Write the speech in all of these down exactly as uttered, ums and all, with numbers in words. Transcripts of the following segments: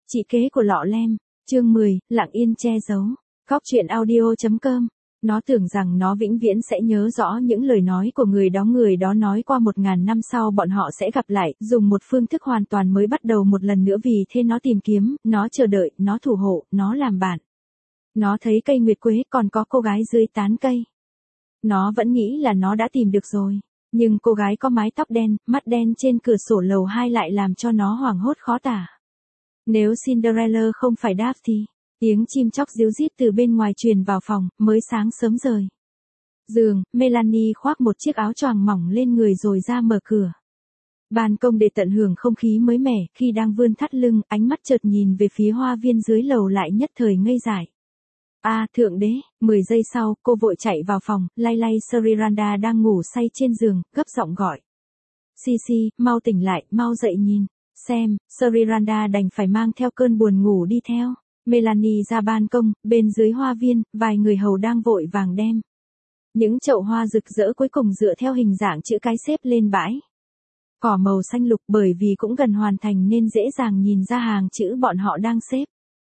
Chị kế của Lọ Lem, chương mười, lặng yên che giấu. Góc truyện audio chấm com. Nó tưởng rằng nó vĩnh viễn sẽ nhớ rõ những lời nói của người đó. Người đó nói qua một ngàn năm sau bọn họ sẽ gặp lại, dùng một phương thức hoàn toàn mới bắt đầu một lần nữa. Vì thế nó tìm kiếm, nó chờ đợi, nó thủ hộ, nó làm bạn. Nó thấy cây nguyệt quế, còn có cô gái dưới tán cây. Nó vẫn nghĩ là nó đã tìm được rồi. Nhưng cô gái có mái tóc đen, mắt đen trên cửa sổ lầu hai lại làm cho nó hoảng hốt khó tả. Nếu Cinderella không phải Daphne, tiếng chim chóc ríu rít từ bên ngoài truyền vào phòng, mới sáng sớm rời giường, Melanie khoác một chiếc áo choàng mỏng lên người rồi ra mở cửa ban công để tận hưởng không khí mới mẻ. Khi đang vươn thắt lưng, ánh mắt chợt nhìn về phía hoa viên dưới lầu lại nhất thời ngây dại. A à, thượng đế, mười giây sau, cô vội chạy vào phòng, lay lay Sriranda đang ngủ say trên giường, gấp giọng gọi. Sisi, mau tỉnh lại, mau dậy nhìn xem. Sriranda đành phải mang theo cơn buồn ngủ đi theo Melanie ra ban công. Bên dưới hoa viên, vài người hầu đang vội vàng đem những chậu hoa rực rỡ cuối cùng dựa theo hình dạng chữ cái xếp lên bãi cỏ màu xanh lục. Bởi vì cũng gần hoàn thành nên dễ dàng nhìn ra hàng chữ bọn họ đang xếp.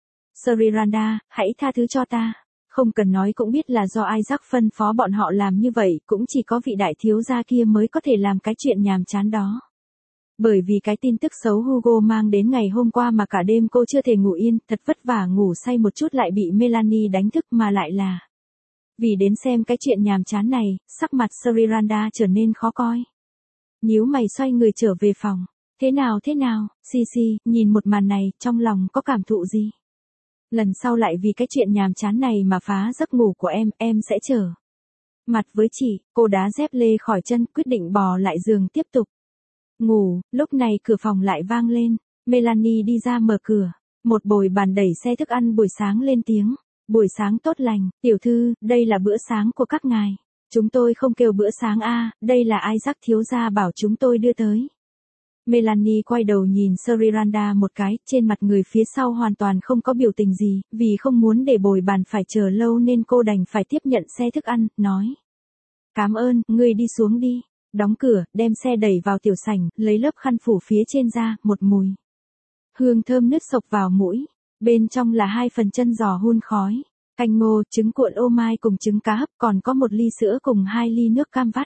Sriranda, hãy tha thứ cho ta. Không cần nói cũng biết là do Isaac phân phó bọn họ làm như vậy, cũng chỉ có vị đại thiếu gia kia mới có thể làm cái chuyện nhàm chán đó. Bởi vì cái tin tức xấu Hugo mang đến ngày hôm qua mà cả đêm cô chưa thể ngủ yên, thật vất vả ngủ say một chút lại bị Melanie đánh thức, mà lại là vì đến xem cái chuyện nhàm chán này. Sắc mặt Sriranda trở nên khó coi. Nhíu mày xoay người trở về phòng. Thế nào thế nào, Sisi, nhìn một màn này, trong lòng có cảm thụ gì? Lần sau lại vì cái chuyện nhàm chán này mà phá giấc ngủ của em, em sẽ trở mặt với chị. Cô đá dép lê khỏi chân, quyết định bò lại giường tiếp tục ngủ. Lúc này cửa phòng lại vang lên. Melanie đi ra mở cửa. Một bồi bàn đẩy xe thức ăn buổi sáng lên tiếng. Buổi sáng tốt lành, tiểu thư, đây là bữa sáng của các ngài. Chúng tôi không kêu bữa sáng a, đây là Isaac thiếu gia bảo chúng tôi đưa tới. Melanie quay đầu nhìn Sriranda một cái, trên mặt người phía sau hoàn toàn không có biểu tình gì. Vì không muốn để bồi bàn phải chờ lâu nên cô đành phải tiếp nhận xe thức ăn, nói. Cảm ơn, ngươi đi xuống đi. Đóng cửa, đem xe đẩy vào tiểu sảnh, lấy lớp khăn phủ phía trên ra, một mùi hương thơm nứt sộc vào mũi. Bên trong là hai phần chân giò hun khói, canh ngô, trứng cuộn ô mai cùng trứng cá hấp, còn có một ly sữa cùng hai ly nước cam vắt.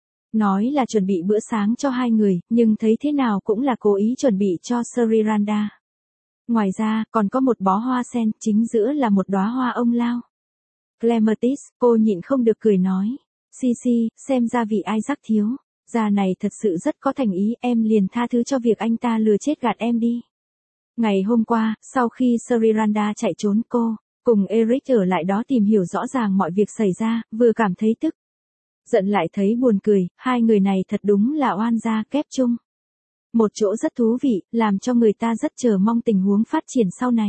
Nói là chuẩn bị bữa sáng cho hai người, nhưng thấy thế nào cũng là cố ý chuẩn bị cho Sriranda. Ngoài ra, còn có một bó hoa sen, chính giữa là một đóa hoa ông lao. Clematis, cô nhịn không được cười nói. Sisi, xem ra vị Isaac thiếu gia này thật sự rất có thành ý, em liền tha thứ cho việc anh ta lừa chết gạt em đi. Ngày hôm qua, sau khi Sriranda chạy trốn, cô cùng Eric ở lại đó tìm hiểu rõ ràng mọi việc xảy ra, vừa cảm thấy tức giận lại thấy buồn cười. Hai người này thật đúng là oan gia kép chung một chỗ rất thú vị, làm cho người ta rất chờ mong tình huống phát triển sau này.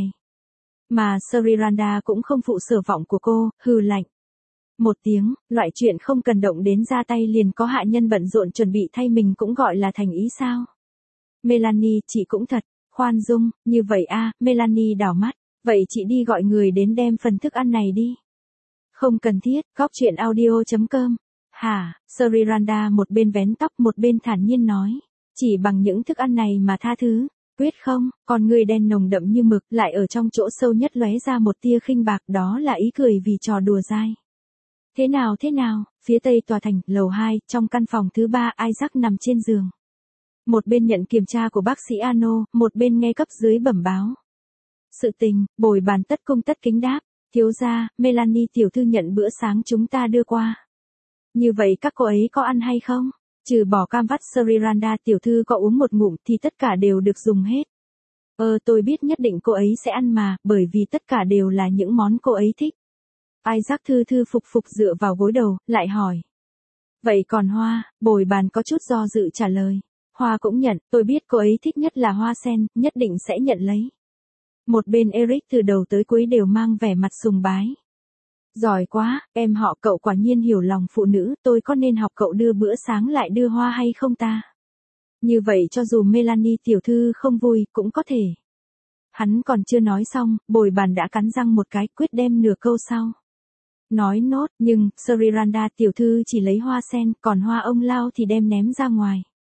Mà Sriranda cũng không phụ sở vọng của cô, hừ lạnh một tiếng. Loại chuyện không cần động đến ra tay liền có hạ nhân bận rộn chuẩn bị thay mình cũng gọi là thành ý sao? Melanie, chị cũng thật khoan dung, như vậy a. À, Melanie đảo mắt. Vậy chị đi gọi người đến đem phần thức ăn này đi. Không cần thiết. Góc truyện audio chấm com. Hả? Sriranda một bên vén tóc một bên thản nhiên nói. Chỉ bằng những thức ăn này mà tha thứ? Quyết không. Còn người đen nồng đậm như mực, lại ở trong chỗ sâu nhất lóe ra một tia khinh bạc, đó là ý cười vì trò đùa dai. Thế nào thế nào? Phía tây tòa thành, lầu hai, trong căn phòng thứ ba, Isaac nằm trên giường. Một bên nhận kiểm tra của bác sĩ Ano, một bên nghe cấp dưới bẩm báo sự tình. Bồi bàn tất cung tất kính đáp. Thiếu gia, Melanie tiểu thư nhận bữa sáng chúng ta đưa qua. Như vậy các cô ấy có ăn hay không? Trừ bỏ cam vắt Sriranda tiểu thư có uống một ngụm thì tất cả đều được dùng hết. Ờ tôi biết nhất định cô ấy sẽ ăn mà, bởi vì tất cả đều là những món cô ấy thích. Isaac thư thư phục phục dựa vào gối đầu, lại hỏi. Vậy còn hoa? Bồi bàn có chút do dự trả lời. Hoa cũng nhận, tôi biết cô ấy thích nhất là hoa sen, nhất định sẽ nhận lấy. Một bên Eric từ đầu tới cuối đều mang vẻ mặt sùng bái. Giỏi quá, em họ cậu quả nhiên hiểu lòng phụ nữ, tôi có nên học cậu đưa bữa sáng lại đưa hoa hay không ta? Như vậy cho dù Melanie tiểu thư không vui, cũng có thể. Hắn còn chưa nói xong, bồi bàn đã cắn răng một cái, quyết đem nửa câu sau nói nốt. Nhưng, Sriranda tiểu thư chỉ lấy hoa sen, còn hoa ông lao thì đem ném ra ngoài.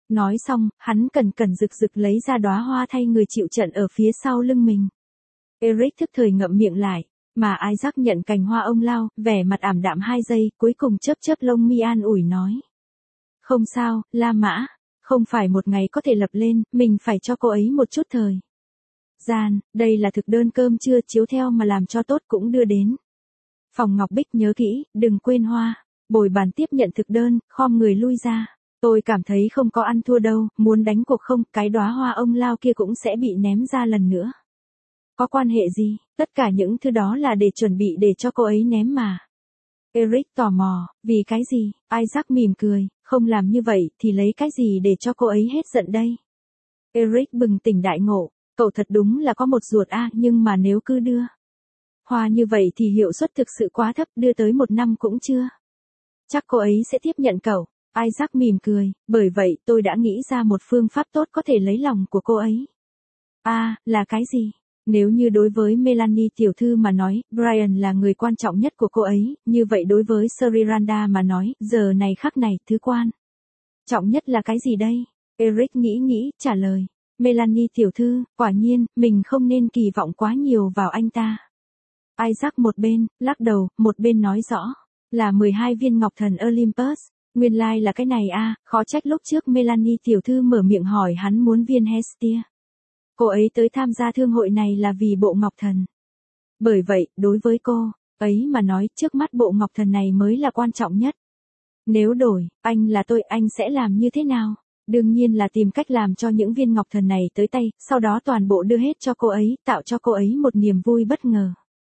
Nói xong, hắn cẩn cẩn rực rực lấy ra đóa hoa thay người chịu trận ở phía sau lưng mình. Eric thức thời ngậm miệng lại, mà Isaac nhận cành hoa ông lao, vẻ mặt ảm đạm hai giây, cuối cùng chớp chớp lông mi an ủi nói. Không sao, La Mã, không phải một ngày có thể lập lên, mình phải cho cô ấy một chút thời gian, đây là thực đơn cơm trưa, chiếu theo mà làm cho tốt cũng đưa đến. Phòng Ngọc Bích nhớ kỹ, đừng quên hoa. Bồi bàn tiếp nhận thực đơn, khom người lui ra. Tôi cảm thấy không có ăn thua đâu, muốn đánh cuộc không, cái đóa hoa ông lao kia cũng sẽ bị ném ra lần nữa. Có quan hệ gì, tất cả những thứ đó là để chuẩn bị để cho cô ấy ném mà. Eric tò mò, vì cái gì? Isaac mỉm cười, không làm như vậy thì lấy cái gì để cho cô ấy hết giận đây? Eric bừng tỉnh đại ngộ, cậu thật đúng là có một ruột a, nhưng mà nếu cứ đưa hoa như vậy thì hiệu suất thực sự quá thấp, đưa tới một năm cũng chưa. Chắc cô ấy sẽ tiếp nhận cậu. Isaac mỉm cười, bởi vậy tôi đã nghĩ ra một phương pháp tốt có thể lấy lòng của cô ấy. À, là cái gì? Nếu như đối với Melanie tiểu thư mà nói, Brian là người quan trọng nhất của cô ấy, như vậy đối với Sriranda mà nói, giờ này khắc này, thứ quan trọng nhất là cái gì đây? Eric nghĩ nghĩ, trả lời. Melanie tiểu thư, quả nhiên, mình không nên kỳ vọng quá nhiều vào anh ta. Isaac một bên, lắc đầu, một bên nói rõ. Là mười hai viên ngọc thần Olympus. Nguyên lai like là cái này a, khó trách lúc trước Melanie tiểu thư mở miệng hỏi hắn muốn viên Hestia. Cô ấy tới tham gia thương hội này là vì bộ ngọc thần. Bởi vậy, đối với cô ấy mà nói, trước mắt bộ ngọc thần này mới là quan trọng nhất. Nếu đổi, anh là tôi, anh sẽ làm như thế nào? Đương nhiên là tìm cách làm cho những viên ngọc thần này tới tay, sau đó toàn bộ đưa hết cho cô ấy, tạo cho cô ấy một niềm vui bất ngờ.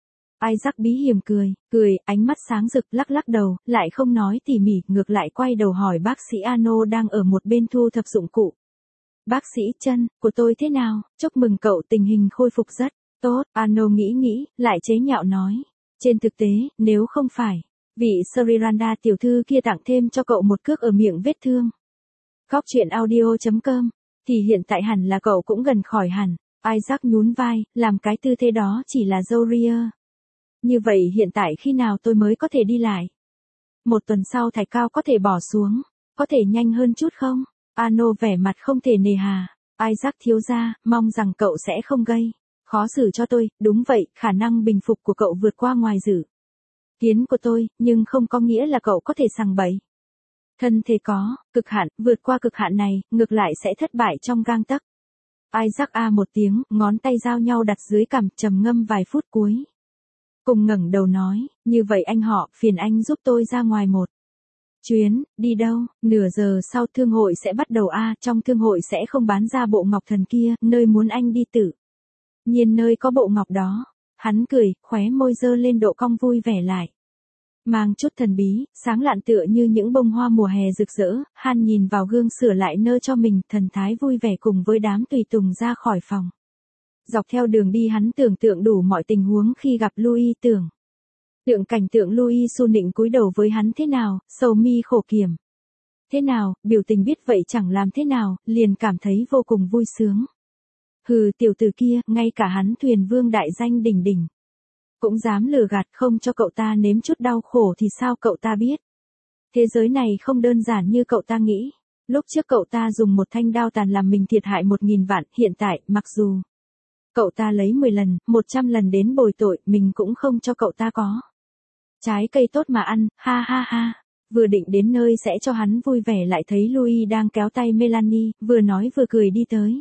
Isaac bí hiểm cười, cười, ánh mắt sáng rực, lắc lắc đầu, lại không nói tỉ mỉ, ngược lại quay đầu hỏi bác sĩ Ano đang ở một bên thu thập dụng cụ. Bác sĩ, chân của tôi thế nào? Chúc mừng cậu, tình hình khôi phục rất tốt. Ano nghĩ nghĩ, lại chế nhạo nói. Trên thực tế, nếu không phải vị Sriranda tiểu thư kia tặng thêm cho cậu một cước ở miệng vết thương. Góc truyện audio chấm com, thì hiện tại hẳn là cậu cũng gần khỏi hẳn. Isaac nhún vai, làm cái tư thế đó chỉ là dâu ria. Như vậy hiện tại khi nào tôi mới có thể đi lại? Một tuần sau thạch cao có thể bỏ xuống, có thể nhanh hơn chút không? Ano vẻ mặt không thể nề hà. Isaac thiếu gia, mong rằng cậu sẽ không gây khó xử cho tôi, đúng vậy, khả năng bình phục của cậu vượt qua ngoài dự kiến của tôi, nhưng không có nghĩa là cậu có thể sằng bậy. Thân thể có cực hạn, vượt qua cực hạn này, ngược lại sẽ thất bại trong gang tấc. Isaac a một tiếng, ngón tay giao nhau đặt dưới cằm, trầm ngâm vài phút cuối. Cùng ngẩng đầu nói, như vậy anh họ, phiền anh giúp tôi ra ngoài một chuyến. Đi đâu? Nửa giờ sau thương hội sẽ bắt đầu a, trong thương hội sẽ không bán ra bộ ngọc thần kia, nơi muốn anh đi tự nhiên nơi có bộ ngọc đó. Hắn cười, khóe môi dơ lên độ cong vui vẻ lại. Mang chút thần bí, sáng lạn tựa như những bông hoa mùa hè rực rỡ, Han nhìn vào gương sửa lại nơ cho mình, thần thái vui vẻ cùng với đám tùy tùng ra khỏi phòng. Dọc theo đường đi hắn tưởng tượng đủ mọi tình huống khi gặp Louis, tưởng tượng cảnh tượng Louis su nịnh cúi đầu với hắn thế nào, sầu mi khổ kiểm thế nào, biểu tình biết vậy chẳng làm thế nào, liền cảm thấy vô cùng vui sướng. Hừ, tiểu tử kia, ngay cả hắn thuyền vương đại danh đỉnh đỉnh cũng dám lừa gạt, không cho cậu ta nếm chút đau khổ thì sao cậu ta biết. Thế giới này không đơn giản như cậu ta nghĩ. Lúc trước cậu ta dùng một thanh đao tàn làm mình thiệt hại một nghìn vạn, hiện tại, mặc dù cậu ta lấy mười lần, một trăm lần đến bồi tội, mình cũng không cho cậu ta có trái cây tốt mà ăn, ha ha ha. Vừa định đến nơi sẽ cho hắn vui vẻ lại thấy Louis đang kéo tay Melanie, vừa nói vừa cười đi tới.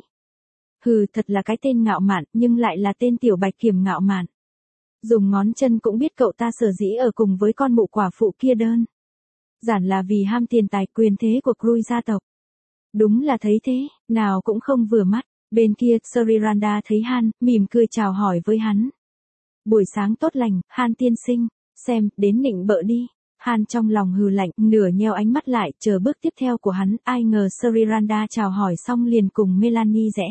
Hừ, thật là cái tên ngạo mạn, nhưng lại là tên tiểu bạch kiểm ngạo mạn. Dùng ngón chân cũng biết cậu ta sở dĩ ở cùng với con mụ quả phụ kia đơn giản là vì ham tiền tài quyền thế của Cruz gia tộc. Đúng là thấy thế, nào cũng không vừa mắt. Bên kia, Sriranda thấy Han, mỉm cười chào hỏi với hắn. Buổi sáng tốt lành, Han tiên sinh, xem, đến nịnh bợ đi. Han trong lòng hừ lạnh, nửa nheo ánh mắt lại, chờ bước tiếp theo của hắn, ai ngờ Sriranda chào hỏi xong liền cùng Melanie rẽ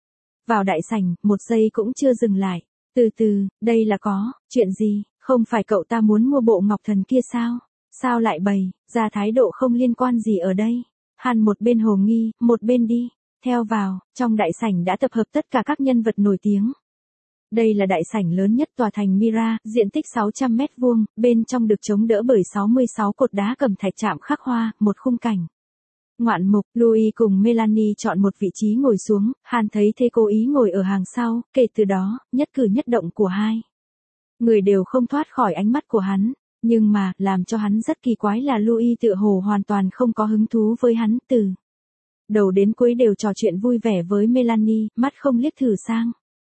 vào đại sảnh, một giây cũng chưa dừng lại. Từ từ, đây là có chuyện gì, không phải cậu ta muốn mua bộ ngọc thần kia sao? Sao lại bày ra thái độ không liên quan gì ở đây? Han một bên hồ nghi, một bên đi theo vào, trong đại sảnh đã tập hợp tất cả các nhân vật nổi tiếng. Đây là đại sảnh lớn nhất tòa thành Mira, diện tích sáu trăm mét vuông, bên trong được chống đỡ bởi sáu mươi sáu cột đá cẩm thạch chạm khắc hoa, một khung cảnh Ngoạn mục, Louis cùng Melanie chọn một vị trí ngồi xuống, Han thấy thế cố ý ngồi ở hàng sau, kể từ đó, nhất cử nhất động của hai người đều không thoát khỏi ánh mắt của hắn. Nhưng mà, làm cho hắn rất kỳ quái là Louis tựa hồ hoàn toàn không có hứng thú với hắn, từ đầu đến cuối đều trò chuyện vui vẻ với Melanie, mắt không liếc thử sang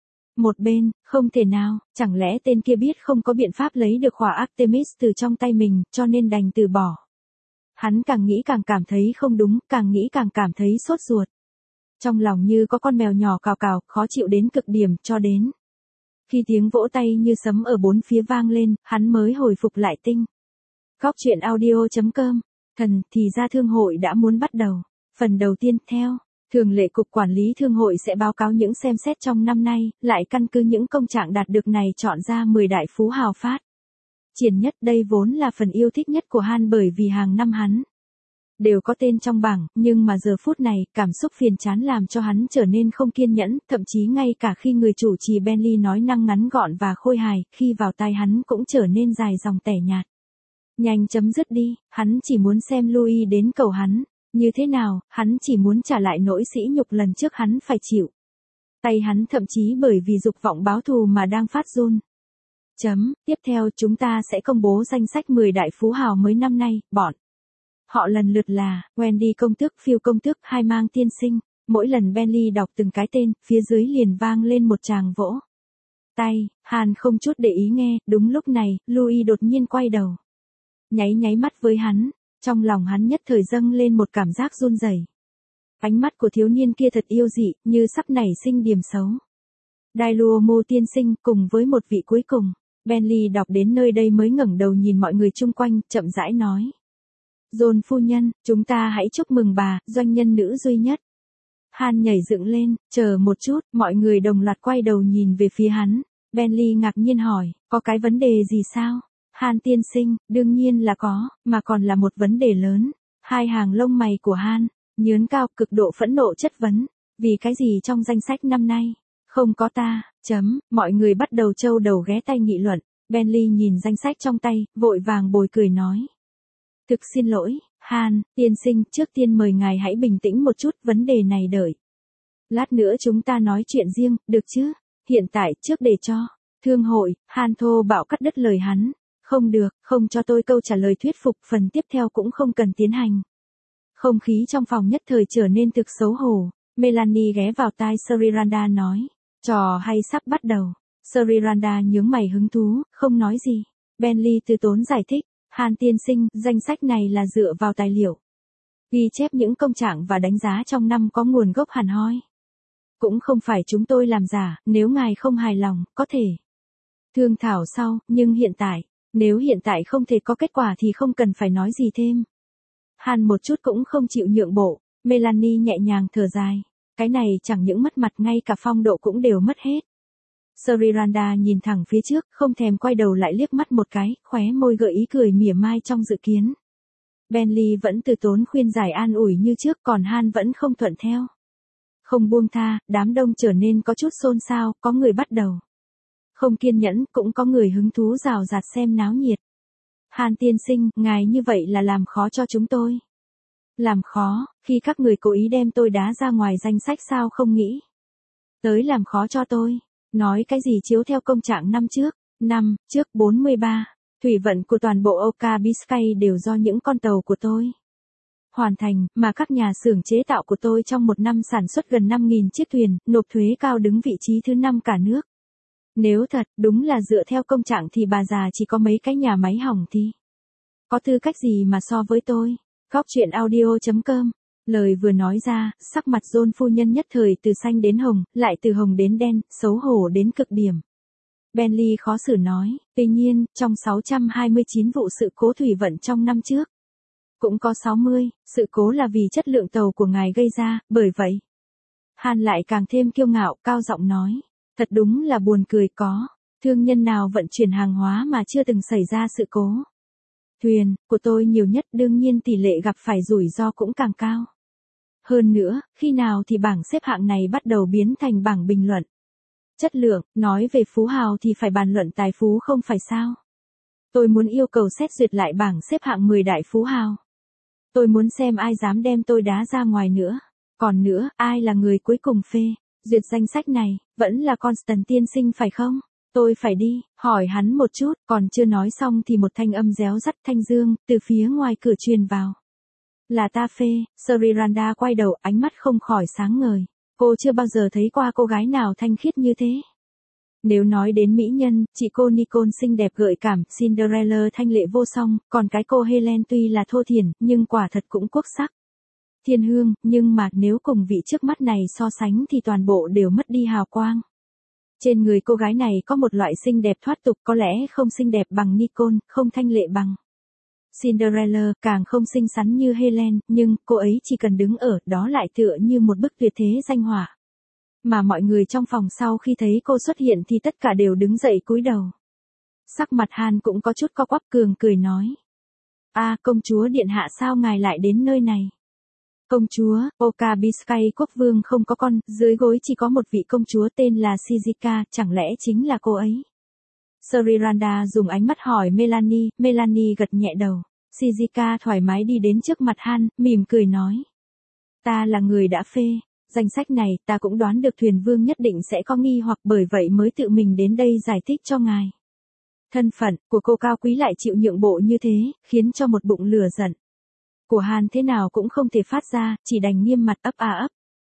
một bên. Không thể nào, chẳng lẽ tên kia biết không có biện pháp lấy được khỏa Artemis từ trong tay mình, cho nên đành từ bỏ. Hắn càng nghĩ càng cảm thấy không đúng, càng nghĩ càng cảm thấy sốt ruột. Trong lòng như có con mèo nhỏ cào cào, khó chịu đến cực điểm, cho đến khi tiếng vỗ tay như sấm ở bốn phía vang lên, hắn mới hồi phục lại tinh. Góc truyện audio chấm com. Thần, thì ra thương hội đã muốn bắt đầu. Phần đầu tiên, theo thường lệ cục quản lý thương hội sẽ báo cáo những xem xét trong năm nay, lại căn cứ những công trạng đạt được này chọn ra mười đại phú hào phát triển nhất. Đây vốn là phần yêu thích nhất của Han, bởi vì hàng năm hắn đều có tên trong bảng, nhưng mà giờ phút này, cảm xúc phiền chán làm cho hắn trở nên không kiên nhẫn, thậm chí ngay cả khi người chủ trì Bentley nói năng ngắn gọn và khôi hài, khi vào tai hắn cũng trở nên dài dòng tẻ nhạt. Nhanh chấm dứt đi, hắn chỉ muốn xem Louis đến cầu hắn. Như thế nào, hắn chỉ muốn trả lại nỗi sỉ nhục lần trước hắn phải chịu. Tay hắn thậm chí bởi vì dục vọng báo thù mà đang phát run. Chấm, tiếp theo chúng ta sẽ công bố danh sách mười đại phú hào mới năm nay, bọn họ lần lượt là, Wendy công tước, Phil công tước, hai mang tiên sinh. Mỗi lần Bentley đọc từng cái tên, phía dưới liền vang lên một tràng vỗ tay. Han không chút để ý nghe, đúng lúc này, Louis đột nhiên quay đầu. Nháy nháy mắt với hắn. Trong lòng hắn nhất thời dâng lên một cảm giác run rẩy. Ánh mắt của thiếu niên kia thật yêu dị, như sắp nảy sinh điểm xấu. Dailuomo tiên sinh, cùng với một vị cuối cùng. Bentley đọc đến nơi đây mới ngẩng đầu nhìn mọi người chung quanh, chậm rãi nói. John phu nhân, chúng ta hãy chúc mừng bà, doanh nhân nữ duy nhất. Han nhảy dựng lên, chờ một chút, mọi người đồng loạt quay đầu nhìn về phía hắn. Bentley ngạc nhiên hỏi, có cái vấn đề gì sao? Han tiên sinh, đương nhiên là có, mà còn là một vấn đề lớn. Hai hàng lông mày của Han nhướng cao, cực độ phẫn nộ chất vấn. Vì cái gì trong danh sách năm nay không có ta? Chấm, mọi người bắt đầu trâu đầu ghé tay nghị luận. Bentley nhìn danh sách trong tay, vội vàng bồi cười nói. Thực xin lỗi, Han tiên sinh, trước tiên mời ngài hãy bình tĩnh một chút, vấn đề này đợi lát nữa chúng ta nói chuyện riêng, được chứ? Hiện tại, trước để cho thương hội, Han thô bạo cắt đứt lời hắn. Không được, không cho tôi câu trả lời thuyết phục, phần tiếp theo cũng không cần tiến hành. Không khí trong phòng nhất thời trở nên thực xấu hổ. Melanie ghé vào tai Sriranda nói. Trò hay sắp bắt đầu. Sriranda nhướng mày hứng thú, không nói gì. Bentley từ tốn giải thích. Han tiên sinh, danh sách này là dựa vào tài liệu ghi chép những công trạng và đánh giá trong năm có nguồn gốc hẳn hoi. Cũng không phải chúng tôi làm giả, nếu ngài không hài lòng, có thể thương thảo sau, nhưng hiện tại, nếu hiện tại không thể có kết quả thì không cần phải nói gì thêm. Han một chút cũng không chịu nhượng bộ. Melanie nhẹ nhàng thở dài. Cái này chẳng những mất mặt, ngay cả phong độ cũng đều mất hết. Sriranda nhìn thẳng phía trước, không thèm quay đầu lại liếc mắt một cái, khóe môi gợi ý cười mỉa mai trong dự kiến. Bentley vẫn từ tốn khuyên giải an ủi như trước, còn Han vẫn không thuận theo. Không buông tha, đám đông trở nên có chút xôn xao, có người bắt đầu không kiên nhẫn, cũng có người hứng thú rào rạt xem náo nhiệt. Han tiên sinh, ngài như vậy là làm khó cho chúng tôi. Làm khó, khi các người cố ý đem tôi đá ra ngoài danh sách sao không nghĩ tới làm khó cho tôi. Nói cái gì chiếu theo công trạng năm trước, năm trước bốn mươi ba, thủy vận của toàn bộ Oka Biscay đều do những con tàu của tôi hoàn thành, mà các nhà xưởng chế tạo của tôi trong một năm sản xuất gần năm nghìn chiếc thuyền, nộp thuế cao đứng vị trí thứ năm cả nước. Nếu thật, đúng là dựa theo công trạng thì bà già chỉ có mấy cái nhà máy hỏng thì có tư cách gì mà so với tôi. Góc truyện audio chấm com. Lời vừa nói ra, sắc mặt John phu nhân nhất thời từ xanh đến hồng, lại từ hồng đến đen, xấu hổ đến cực điểm. Bentley khó xử nói, tuy nhiên, trong sáu trăm hai mươi chín vụ sự cố thủy vận trong năm trước, cũng có sáu mươi, sự cố là vì chất lượng tàu của ngài gây ra, bởi vậy. Han lại càng thêm kiêu ngạo, cao giọng nói, thật đúng là buồn cười, có thương nhân nào vận chuyển hàng hóa mà chưa từng xảy ra sự cố. Thuyền của tôi nhiều nhất, đương nhiên tỷ lệ gặp phải rủi ro cũng càng cao. Hơn nữa, khi nào thì bảng xếp hạng này bắt đầu biến thành bảng bình luận chất lượng, nói về phú hào thì phải bàn luận tài phú không phải sao? Tôi muốn yêu cầu xét duyệt lại bảng xếp hạng mười đại phú hào. Tôi muốn xem ai dám đem tôi đá ra ngoài nữa. Còn nữa, ai là người cuối cùng phê duyệt danh sách này, vẫn là Constant tiên sinh phải không? Tôi phải đi, hỏi hắn một chút, còn chưa nói xong thì một thanh âm réo rắt thanh dương, từ phía ngoài cửa truyền vào. Là ta phê, Sariranda quay đầu, ánh mắt không khỏi sáng ngời. Cô chưa bao giờ thấy qua cô gái nào thanh khiết như thế. Nếu nói đến mỹ nhân, chị cô Nicole xinh đẹp gợi cảm, Cinderella thanh lệ vô song, còn cái cô Helen tuy là thô thiển, nhưng quả thật cũng quốc sắc. Thiên hương, nhưng mà nếu cùng vị trước mắt này so sánh thì toàn bộ đều mất đi hào quang. Trên người cô gái này có một loại xinh đẹp thoát tục, có lẽ không xinh đẹp bằng Nicole, không thanh lệ bằng Cinderella, càng không xinh xắn như Helen, nhưng cô ấy chỉ cần đứng ở đó lại tựa như một bức tuyệt thế danh họa. Mà mọi người trong phòng sau khi thấy cô xuất hiện thì tất cả đều đứng dậy cúi đầu. Sắc mặt Han cũng có chút co quắp, cường cười nói. A công chúa điện hạ, sao ngài lại đến nơi này? Công chúa, Oka Biscay quốc vương không có con, dưới gối chỉ có một vị công chúa tên là Shizika, chẳng lẽ chính là cô ấy? Sariranda dùng ánh mắt hỏi Melanie, Melanie gật nhẹ đầu. Shizika thoải mái đi đến trước mặt Han, mỉm cười nói. Ta là người đã phê danh sách này, ta cũng đoán được thuyền vương nhất định sẽ có nghi hoặc, bởi vậy mới tự mình đến đây giải thích cho ngài. Thân phận của cô cao quý lại chịu nhượng bộ như thế, khiến cho một bụng lửa giận của Han thế nào cũng không thể phát ra, chỉ đành nghiêm mặt ấp a ấp.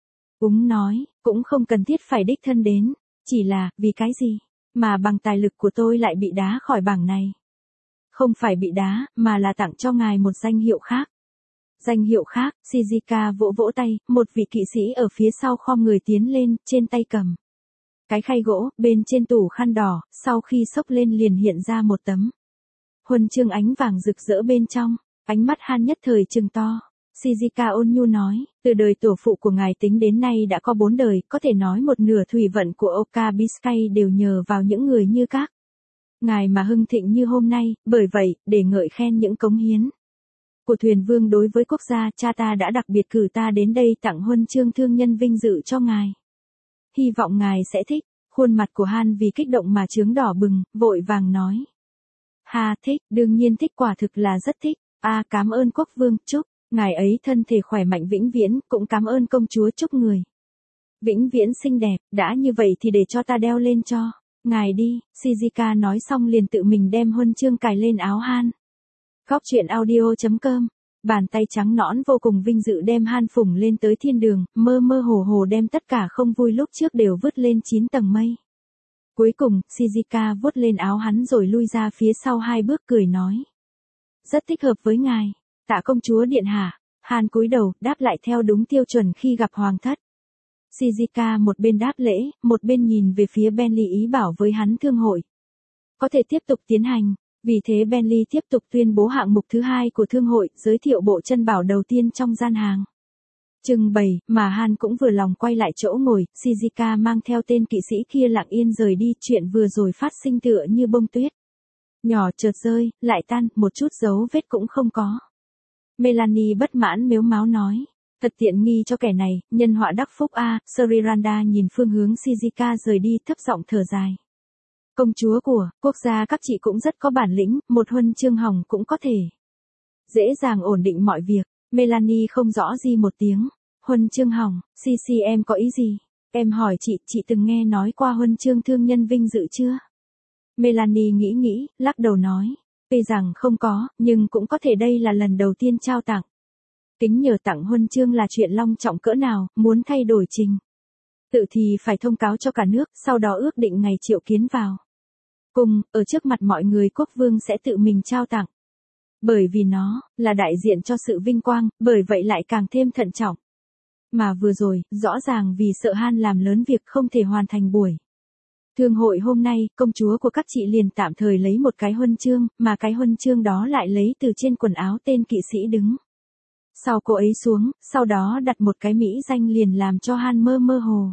Úng nói, cũng không cần thiết phải đích thân đến, chỉ là, vì cái gì, mà bằng tài lực của tôi lại bị đá khỏi bảng này. Không phải bị đá, mà là tặng cho ngài một danh hiệu khác. Danh hiệu khác, Shizika vỗ vỗ tay, một vị kỵ sĩ ở phía sau khom người tiến lên, trên tay cầm cái khay gỗ, bên trên tủ khăn đỏ, sau khi xốc lên liền hiện ra một tấm huân chương ánh vàng rực rỡ bên trong. Ánh mắt Han nhất thời trừng to. Shizika ôn nhu nói, từ đời tổ phụ của ngài tính đến nay đã có bốn đời, có thể nói một nửa thủy vận của Oka Biscay đều nhờ vào những người như các ngài mà hưng thịnh như hôm nay, bởi vậy, để ngợi khen những cống hiến của thuyền vương đối với quốc gia, cha ta đã đặc biệt cử ta đến đây tặng huân chương thương nhân vinh dự cho ngài. Hy vọng ngài sẽ thích. Khuôn mặt của Han vì kích động mà chướng đỏ bừng, vội vàng nói. Ha, thích, đương nhiên thích, quả thực là rất thích. A à, cảm ơn quốc vương, chúc ngài ấy thân thể khỏe mạnh vĩnh viễn, cũng cảm ơn công chúa, chúc người vĩnh viễn xinh đẹp. Đã như vậy thì để cho ta đeo lên cho ngài đi. Shizika nói xong liền tự mình đem huân chương cài lên áo Han. Góc truyện audio chấm com. Bàn tay trắng nõn vô cùng vinh dự đem Han phủng lên tới thiên đường, mơ mơ hồ hồ đem tất cả không vui lúc trước đều vứt lên chín tầng mây. Cuối cùng, Shizika vuốt lên áo hắn rồi lui ra phía sau hai bước, cười nói. Rất thích hợp với ngài. Tạ công chúa điện hạ. Han cúi đầu, đáp lại theo đúng tiêu chuẩn khi gặp hoàng thất. Shizika một bên đáp lễ, một bên nhìn về phía Bentley ý bảo với hắn thương hội có thể tiếp tục tiến hành. Vì thế Bentley tiếp tục tuyên bố hạng mục thứ hai của thương hội, giới thiệu bộ chân bảo đầu tiên trong gian hàng trưng bày, mà Han cũng vừa lòng quay lại chỗ ngồi. Shizika mang theo tên kỵ sĩ kia lặng yên rời đi, chuyện vừa rồi phát sinh tựa như bông tuyết nhỏ chợt rơi, lại tan, một chút dấu vết cũng không có. Melanie bất mãn mếu máo nói, thật tiện nghi cho kẻ này, nhân họa đắc phúc a. À. Sariranda nhìn phương hướng Shizika rời đi, thấp giọng thở dài. Công chúa của quốc gia các chị cũng rất có bản lĩnh, một huân chương hỏng cũng có thể dễ dàng ổn định mọi việc. Melanie không rõ gì một tiếng. Huân chương hỏng, Cici em có ý gì? Em hỏi chị, chị từng nghe nói qua huân chương thương nhân vinh dự chưa? Melanie nghĩ nghĩ, lắc đầu nói. Tuy rằng không có, nhưng cũng có thể đây là lần đầu tiên trao tặng. Kính nhờ tặng huân chương là chuyện long trọng cỡ nào, muốn thay đổi trình tự thì phải thông cáo cho cả nước, sau đó ước định ngày triệu kiến vào cùng, ở trước mặt mọi người quốc vương sẽ tự mình trao tặng. Bởi vì nó là đại diện cho sự vinh quang, bởi vậy lại càng thêm thận trọng. Mà vừa rồi, rõ ràng vì sợ Han làm lớn việc không thể hoàn thành buổi thương hội hôm nay, công chúa của các chị liền tạm thời lấy một cái huân chương, mà cái huân chương đó lại lấy từ trên quần áo tên kỵ sĩ đứng sau cô ấy xuống, sau đó đặt một cái mỹ danh liền làm cho Han mơ mơ hồ.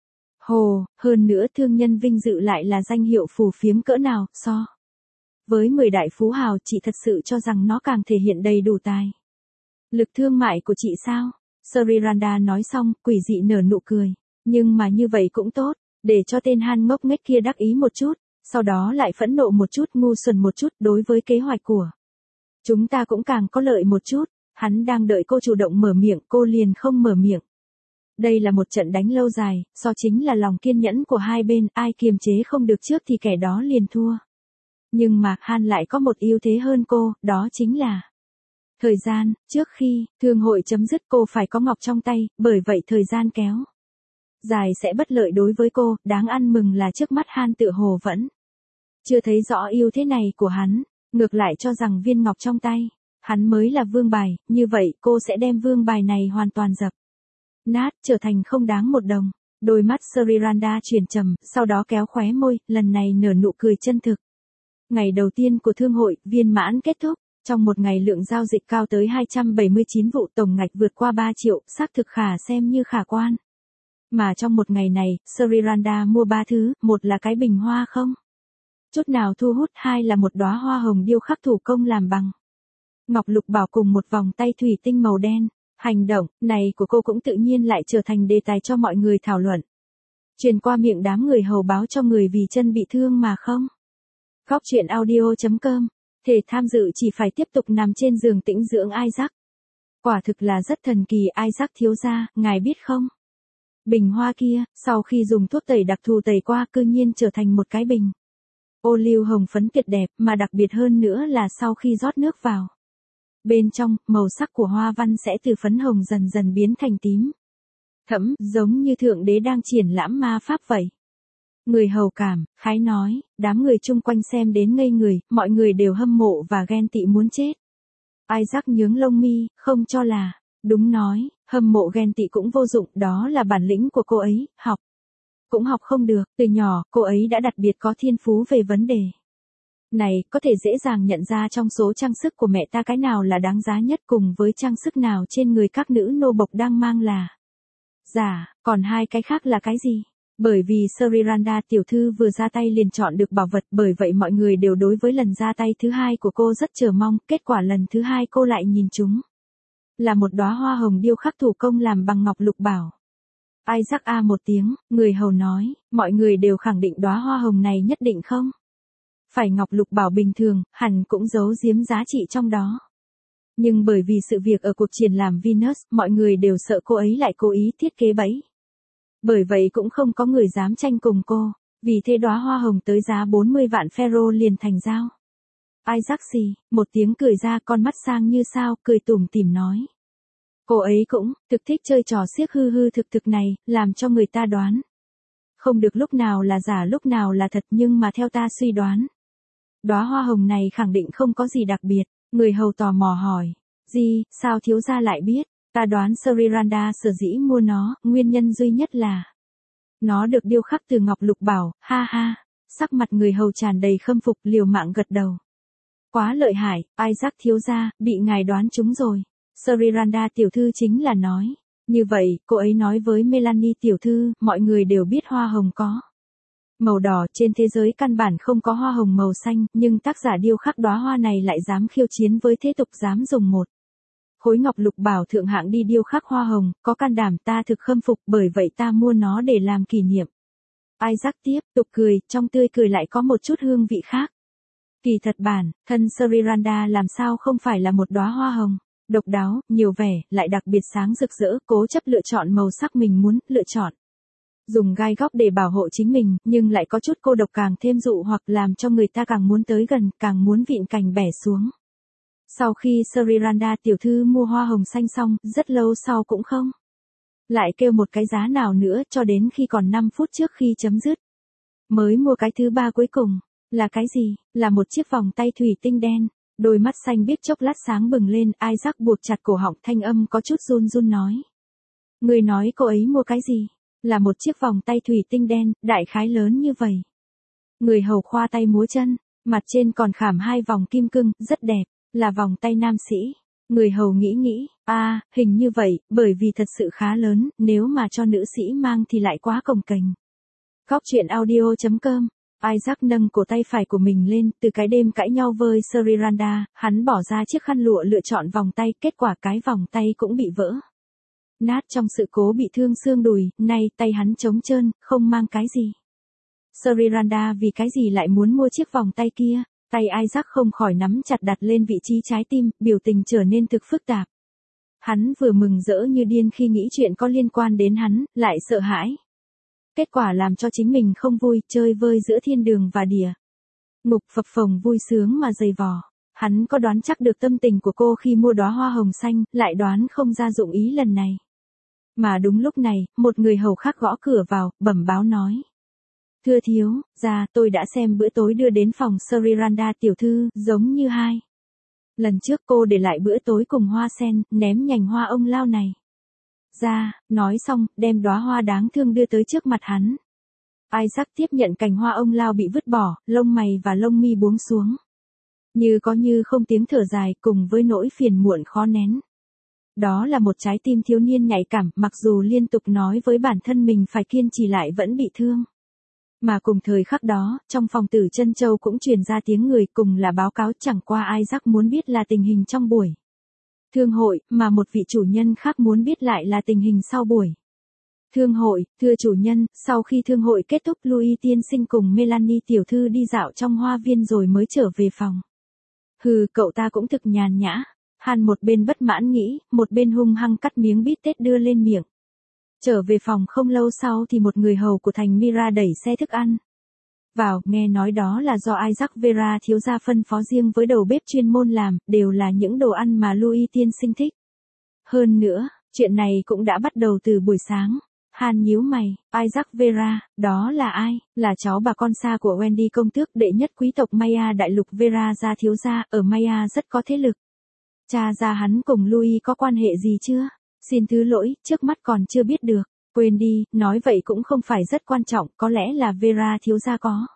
Hồ, hơn nữa thương nhân vinh dự lại là danh hiệu phù phiếm cỡ nào, so với mười đại phú hào, chị thật sự cho rằng nó càng thể hiện đầy đủ tài lực thương mại của chị sao? Sariranda nói xong, quỷ dị nở nụ cười. Nhưng mà như vậy cũng tốt, để cho tên Han ngốc nghếch kia đắc ý một chút, sau đó lại phẫn nộ một chút, ngu xuẩn một chút, đối với kế hoạch của chúng ta cũng càng có lợi một chút. Hắn đang đợi cô chủ động mở miệng, cô liền không mở miệng. Đây là một trận đánh lâu dài, so chính là lòng kiên nhẫn của hai bên, ai kiềm chế không được trước thì kẻ đó liền thua. Nhưng mà Han lại có một ưu thế hơn cô, đó chính là thời gian. Trước khi thương hội chấm dứt cô phải có ngọc trong tay, bởi vậy thời gian kéo dài sẽ bất lợi đối với cô. Đáng ăn mừng là trước mắt Han tựa hồ vẫn chưa thấy rõ ưu thế này của hắn, ngược lại cho rằng viên ngọc trong tay hắn mới là vương bài, như vậy cô sẽ đem vương bài này hoàn toàn dập nát, trở thành không đáng một đồng. Đôi mắt Sriranda chuyển trầm, sau đó kéo khóe môi, lần này nở nụ cười chân thực. Ngày đầu tiên của thương hội viên mãn kết thúc, trong một ngày lượng giao dịch cao tới hai trăm bảy mươi chín vụ, tổng ngạch vượt qua ba triệu, xác thực khả xem như khả quan. Mà trong một ngày này, Sriranda mua ba thứ, một là cái bình hoa không chút nào thu hút, hai là một đóa hoa hồng điêu khắc thủ công làm bằng ngọc lục bảo cùng một vòng tay thủy tinh màu đen. Hành động này của cô cũng tự nhiên lại trở thành đề tài cho mọi người thảo luận. Truyền qua miệng đám người hầu báo cho người vì chân bị thương mà không. Góc truyện audio chấm com. Thể tham dự chỉ phải tiếp tục nằm trên giường tĩnh dưỡng Isaac. Quả thực là rất thần kỳ. Isaac thiếu gia, ngài biết không? Bình hoa kia, sau khi dùng thuốc tẩy đặc thù tẩy qua cư nhiên trở thành một cái bình ô liu hồng phấn tuyệt đẹp, mà đặc biệt hơn nữa là sau khi rót nước vào bên trong, màu sắc của hoa văn sẽ từ phấn hồng dần dần biến thành tím thẫm, giống như thượng đế đang triển lãm ma pháp vậy. Người hầu cảm khái nói, đám người chung quanh xem đến ngây người, mọi người đều hâm mộ và ghen tị muốn chết. Isaac nhướng lông mi, không cho là đúng nói, hâm mộ ghen tị cũng vô dụng, đó là bản lĩnh của cô ấy, học cũng học không được. Từ nhỏ, cô ấy đã đặc biệt có thiên phú về vấn đề này, có thể dễ dàng nhận ra trong số trang sức của mẹ ta cái nào là đáng giá nhất cùng với trang sức nào trên người các nữ nô bộc đang mang là giả, còn hai cái khác là cái gì? Bởi vì Sriranda tiểu thư vừa ra tay liền chọn được bảo vật, bởi vậy mọi người đều đối với lần ra tay thứ hai của cô rất chờ mong, kết quả lần thứ hai cô lại nhìn chúng là một đóa hoa hồng điêu khắc thủ công làm bằng ngọc lục bảo. Isaac a một tiếng, người hầu nói, mọi người đều khẳng định đóa hoa hồng này nhất định không phải ngọc lục bảo bình thường, hẳn cũng giấu giếm giá trị trong đó. Nhưng bởi vì sự việc ở cuộc triển lãm Venus, mọi người đều sợ cô ấy lại cố ý thiết kế bẫy. Bởi vậy cũng không có người dám tranh cùng cô, vì thế đóa hoa hồng tới giá bốn mươi vạn pharaoh liền thành giao. Isaac xì, một tiếng cười ra, con mắt sang như sao, cười tủm tỉm nói. Cô ấy cũng thực thích chơi trò xiếc hư hư thực thực này, làm cho người ta đoán không được lúc nào là giả lúc nào là thật, nhưng mà theo ta suy đoán, đóa hoa hồng này khẳng định không có gì đặc biệt. Người hầu tò mò hỏi, gì, sao thiếu gia lại biết? Ta đoán Sriranda sở dĩ mua nó, nguyên nhân duy nhất là nó được điêu khắc từ ngọc lục bảo, ha ha. Sắc mặt người hầu tràn đầy khâm phục, liều mạng gật đầu. Quá lợi hại, Isaac thiếu gia, bị ngài đoán trúng rồi. Sriranda tiểu thư chính là nói. Như vậy, cô ấy nói với Melanie tiểu thư, mọi người đều biết hoa hồng có màu đỏ, trên thế giới căn bản không có hoa hồng màu xanh, nhưng tác giả điêu khắc đóa hoa này lại dám khiêu chiến với thế tục, dám dùng một khối ngọc lục bảo thượng hạng đi điêu khắc hoa hồng, có can đảm, ta thực khâm phục, bởi vậy ta mua nó để làm kỷ niệm. Isaac tiếp tục cười, trong tươi cười lại có một chút hương vị khác. Kỳ thật bản thân Sriranda làm sao không phải là một đóa hoa hồng độc đáo, nhiều vẻ, lại đặc biệt sáng rực rỡ, cố chấp lựa chọn màu sắc mình muốn lựa chọn. Dùng gai góc để bảo hộ chính mình, nhưng lại có chút cô độc càng thêm dụ hoặc làm cho người ta càng muốn tới gần, càng muốn vịn cành bẻ xuống. Sau khi Sriranda tiểu thư mua hoa hồng xanh xong, rất lâu sau cũng không lại kêu một cái giá nào nữa, cho đến khi còn năm phút trước khi chấm dứt mới mua cái thứ ba cuối cùng. Là cái gì? Là một chiếc vòng tay thủy tinh đen. Đôi mắt xanh biếc chốc lát sáng bừng lên, Isaac buộc chặt cổ họng, thanh âm có chút run run nói. Người nói cô ấy mua cái gì? Là một chiếc vòng tay thủy tinh đen, đại khái lớn như vậy. Người hầu khoa tay múa chân, mặt trên còn khảm hai vòng kim cương, rất đẹp, là vòng tay nam sĩ. Người hầu nghĩ nghĩ, a à, hình như vậy, bởi vì thật sự khá lớn, nếu mà cho nữ sĩ mang thì lại quá cồng kềnh. Góc truyện audio chấm com. Isaac nâng cổ tay phải của mình lên, từ cái đêm cãi nhau với Sriranda, hắn bỏ ra chiếc khăn lụa lựa chọn vòng tay, kết quả cái vòng tay cũng bị vỡ nát trong sự cố bị thương xương đùi, nay tay hắn trống trơn, không mang cái gì. Sriranda vì cái gì lại muốn mua chiếc vòng tay kia? Tay Isaac không khỏi nắm chặt đặt lên vị trí trái tim, biểu tình trở nên thực phức tạp. Hắn vừa mừng rỡ như điên khi nghĩ chuyện có liên quan đến hắn, lại sợ hãi. Kết quả làm cho chính mình không vui, chơi vơi giữa thiên đường và địa ngục, phập phồng vui sướng mà dày vò. Hắn có đoán chắc được tâm tình của cô khi mua đóa hoa hồng xanh, lại đoán không ra dụng ý lần này. Mà đúng lúc này, một người hầu khác gõ cửa vào, bẩm báo nói. Thưa thiếu, gia, tôi đã xem bữa tối đưa đến phòng Sriranda tiểu thư, giống như hai lần trước cô để lại bữa tối cùng hoa sen, ném nhành hoa ông lao này. Gia, nói xong, đem đóa hoa đáng thương đưa tới trước mặt hắn. Isaac tiếp nhận cành hoa ông lao bị vứt bỏ, lông mày và lông mi buông xuống. Như có như không tiếng thở dài cùng với nỗi phiền muộn khó nén. Đó là một trái tim thiếu niên nhạy cảm, mặc dù liên tục nói với bản thân mình phải kiên trì lại vẫn bị thương. Mà cùng thời khắc đó, trong phòng Tử Chân Châu cũng truyền ra tiếng người cùng là báo cáo, chẳng qua Isaac muốn biết là tình hình trong buổi thương hội, mà một vị chủ nhân khác muốn biết lại là tình hình sau buổi thương hội. Thưa chủ nhân, sau khi thương hội kết thúc, Louis tiên sinh cùng Melanie tiểu thư đi dạo trong hoa viên rồi mới trở về phòng. Hừ, cậu ta cũng thực nhàn nhã. Hàn một bên bất mãn nghĩ, một bên hung hăng cắt miếng bít tết đưa lên miệng. Trở về phòng không lâu sau thì một người hầu của thành Mira đẩy xe thức ăn vào, nghe nói đó là do Isaac Vera thiếu gia phân phó riêng với đầu bếp chuyên môn làm, đều là những đồ ăn mà Louis tiên sinh thích. Hơn nữa, chuyện này cũng đã bắt đầu từ buổi sáng. Hàn nhíu mày, Isaac Vera, đó là ai? Là cháu bà con xa của Wendy công tước, đệ nhất quý tộc Maya đại lục Vera gia thiếu gia, ở Maya rất có thế lực. Cha ra hắn cùng Louis có quan hệ gì chưa? Xin thứ lỗi, trước mắt còn chưa biết được. Quên đi, nói vậy cũng không phải rất quan trọng, có lẽ là Vera thiếu gia có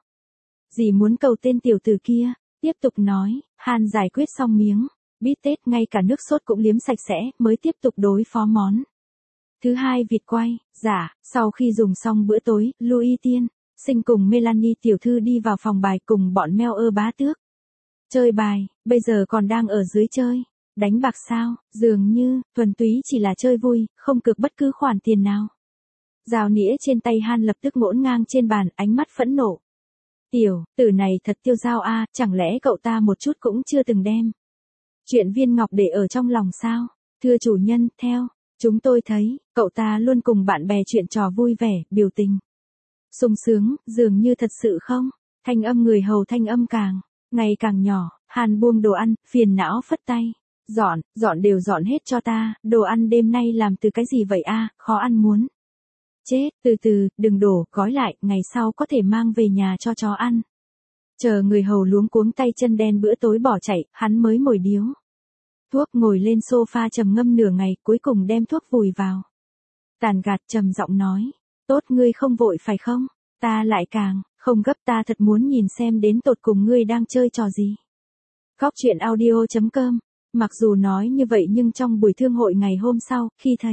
gì muốn cầu tên tiểu tử kia. Tiếp tục nói, Hàn giải quyết xong miếng bít tết, ngay cả nước sốt cũng liếm sạch sẽ, mới tiếp tục đối phó món thứ hai, vịt quay. Dạ, sau khi dùng xong bữa tối, Louis tiên sinh cùng Melanie tiểu thư đi vào phòng bài cùng bọn Mel ơ bá tước. Chơi bài, bây giờ còn đang ở dưới chơi. Đánh bạc sao? Dường như, thuần túy chỉ là chơi vui, không cược bất cứ khoản tiền nào. Dao nĩa trên tay Han lập tức ngổn ngang trên bàn, ánh mắt phẫn nộ. Tiểu tử này thật tiêu dao a, chẳng lẽ cậu ta một chút cũng chưa từng đem chuyện viên ngọc để ở trong lòng sao? Thưa chủ nhân, theo chúng tôi thấy, cậu ta luôn cùng bạn bè chuyện trò vui vẻ, biểu tình sung sướng, dường như thật sự không? Thanh âm người hầu thanh âm càng ngày càng nhỏ. Han buông đồ ăn, phiền não phất tay. Dọn, dọn đều dọn hết cho ta, đồ ăn đêm nay làm từ cái gì vậy a, khó ăn muốn chết, từ từ, đừng đổ, gói lại, ngày sau có thể mang về nhà cho chó ăn. Chờ người hầu luống cuống tay chân đen bữa tối bỏ chạy, hắn mới mồi điếu thuốc, ngồi lên sofa trầm ngâm nửa ngày, cuối cùng đem thuốc vùi vào tàn gạt, trầm giọng nói, tốt, ngươi không vội phải không? Ta lại càng không gấp, ta thật muốn nhìn xem đến tột cùng ngươi đang chơi trò gì. Góc truyện audio chấm com. Mặc dù nói như vậy nhưng trong buổi thương hội ngày hôm sau, khi thấy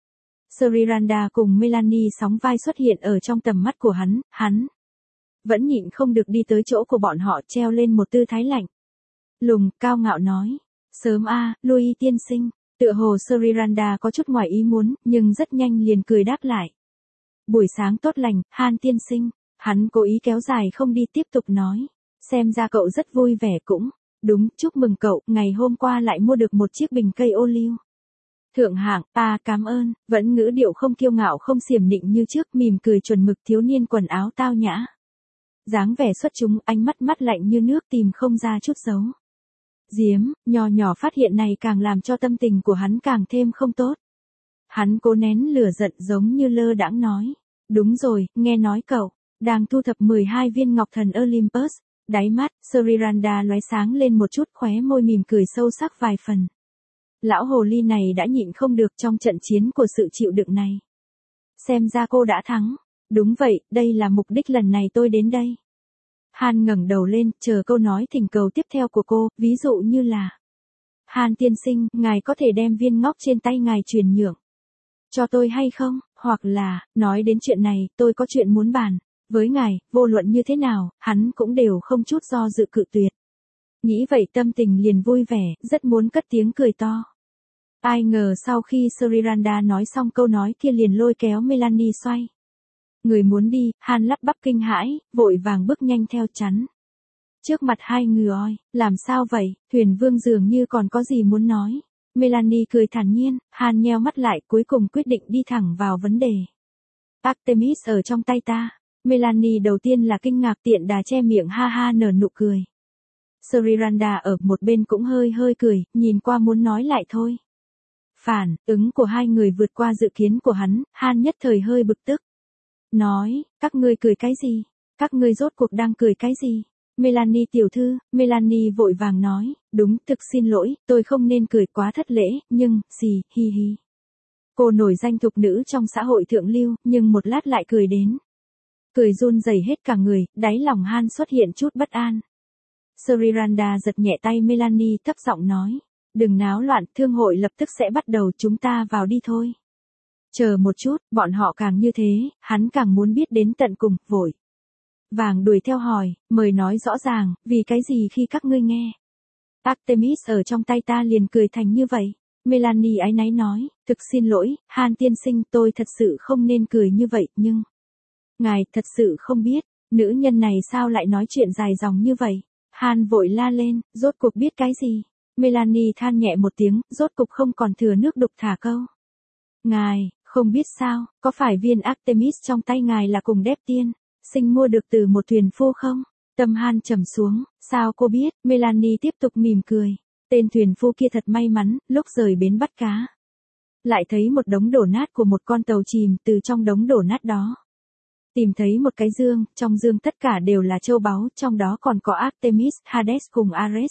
Sriranda cùng Melanie sóng vai xuất hiện ở trong tầm mắt của hắn, hắn vẫn nhịn không được đi tới chỗ của bọn họ, treo lên một tư thái lạnh lùng, cao ngạo nói, sớm a, Louis tiên sinh. Tựa hồ Sriranda có chút ngoài ý muốn, nhưng rất nhanh liền cười đáp lại. Buổi sáng tốt lành, Han tiên sinh. Hắn cố ý kéo dài không đi, tiếp tục nói, xem ra cậu rất vui vẻ. Cũng đúng, chúc mừng cậu, ngày hôm qua lại mua được một chiếc bình cây ô liu thượng hạng. Ta cảm ơn. Vẫn ngữ điệu không kiêu ngạo không xiểm nịnh như trước, mỉm cười chuẩn mực thiếu niên quần áo tao nhã, dáng vẻ xuất chúng, ánh mắt mắt lạnh như nước, tìm không ra chút dấu diếm. Nhỏ nhỏ phát hiện này càng làm cho tâm tình của hắn càng thêm không tốt. Hắn cố nén lửa giận, giống như lơ đãng nói, đúng rồi, nghe nói cậu đang thu thập mười hai viên ngọc thần Olympus. Đáy mắt Sriranda lóe sáng lên một chút, khóe môi mỉm cười sâu sắc vài phần. Lão hồ ly này đã nhịn không được trong trận chiến của sự chịu đựng này. Xem ra cô đã thắng. Đúng vậy, đây là mục đích lần này tôi đến đây. Han ngẩng đầu lên, chờ câu nói thỉnh cầu tiếp theo của cô, ví dụ như là, Han tiên sinh, ngài có thể đem viên ngọc trên tay ngài truyền nhượng cho tôi hay không? Hoặc là, nói đến chuyện này, tôi có chuyện muốn bàn với ngài. Vô luận như thế nào, hắn cũng đều không chút do dự cự tuyệt. Nghĩ vậy tâm tình liền vui vẻ, rất muốn cất tiếng cười to. Ai ngờ sau khi Sriranda nói xong câu nói kia liền lôi kéo Melanie xoay người muốn đi. Han lắp bắp kinh hãi, vội vàng bước nhanh theo chắn trước mặt hai người. Oi, làm sao vậy? Thuyền Vương dường như còn có gì muốn nói. Melanie cười thản nhiên, Han nheo mắt lại cuối cùng quyết định đi thẳng vào vấn đề. Artemis ở trong tay ta. Melanie đầu tiên là kinh ngạc tiện đà che miệng ha ha nở nụ cười. Sriranda ở một bên cũng hơi hơi cười, nhìn qua muốn nói lại thôi. Phản ứng của hai người vượt qua dự kiến của hắn, Han nhất thời hơi bực tức. Nói, các ngươi cười cái gì? Các ngươi rốt cuộc đang cười cái gì? Melanie tiểu thư, Melanie vội vàng nói, đúng, thực xin lỗi, tôi không nên cười quá thất lễ, nhưng, xì, hi hi. Cô nổi danh thục nữ trong xã hội thượng lưu, nhưng một lát lại cười đến. Cười run rẩy hết cả người, đáy lòng Han xuất hiện chút bất an. Sriranda giật nhẹ tay Melanie thấp giọng nói, đừng náo loạn, thương hội lập tức sẽ bắt đầu, chúng ta vào đi thôi. Chờ một chút, bọn họ càng như thế, hắn càng muốn biết đến tận cùng, vội vàng đuổi theo hỏi, mời nói rõ ràng, vì cái gì khi các ngươi nghe. Artemis ở trong tay ta liền cười thành như vậy. Melanie áy náy nói, thực xin lỗi, Han tiên sinh, tôi thật sự không nên cười như vậy, nhưng... Ngài thật sự không biết, nữ nhân này sao lại nói chuyện dài dòng như vậy. Han vội la lên, rốt cuộc biết cái gì. Melanie than nhẹ một tiếng, rốt cục không còn thừa nước đục thả câu. Ngài, không biết sao, có phải viên Artemis trong tay ngài là cùng Đép tiên sinh mua được từ một thuyền phu không? Tâm Han trầm xuống, sao cô biết? Melanie tiếp tục mỉm cười. Tên thuyền phu kia thật may mắn, lúc rời bến bắt cá. Lại thấy một đống đổ nát của một con tàu chìm, từ trong đống đổ nát đó. Tìm thấy một cái dương, trong dương tất cả đều là châu báu, trong đó còn có Artemis, Hades cùng Ares.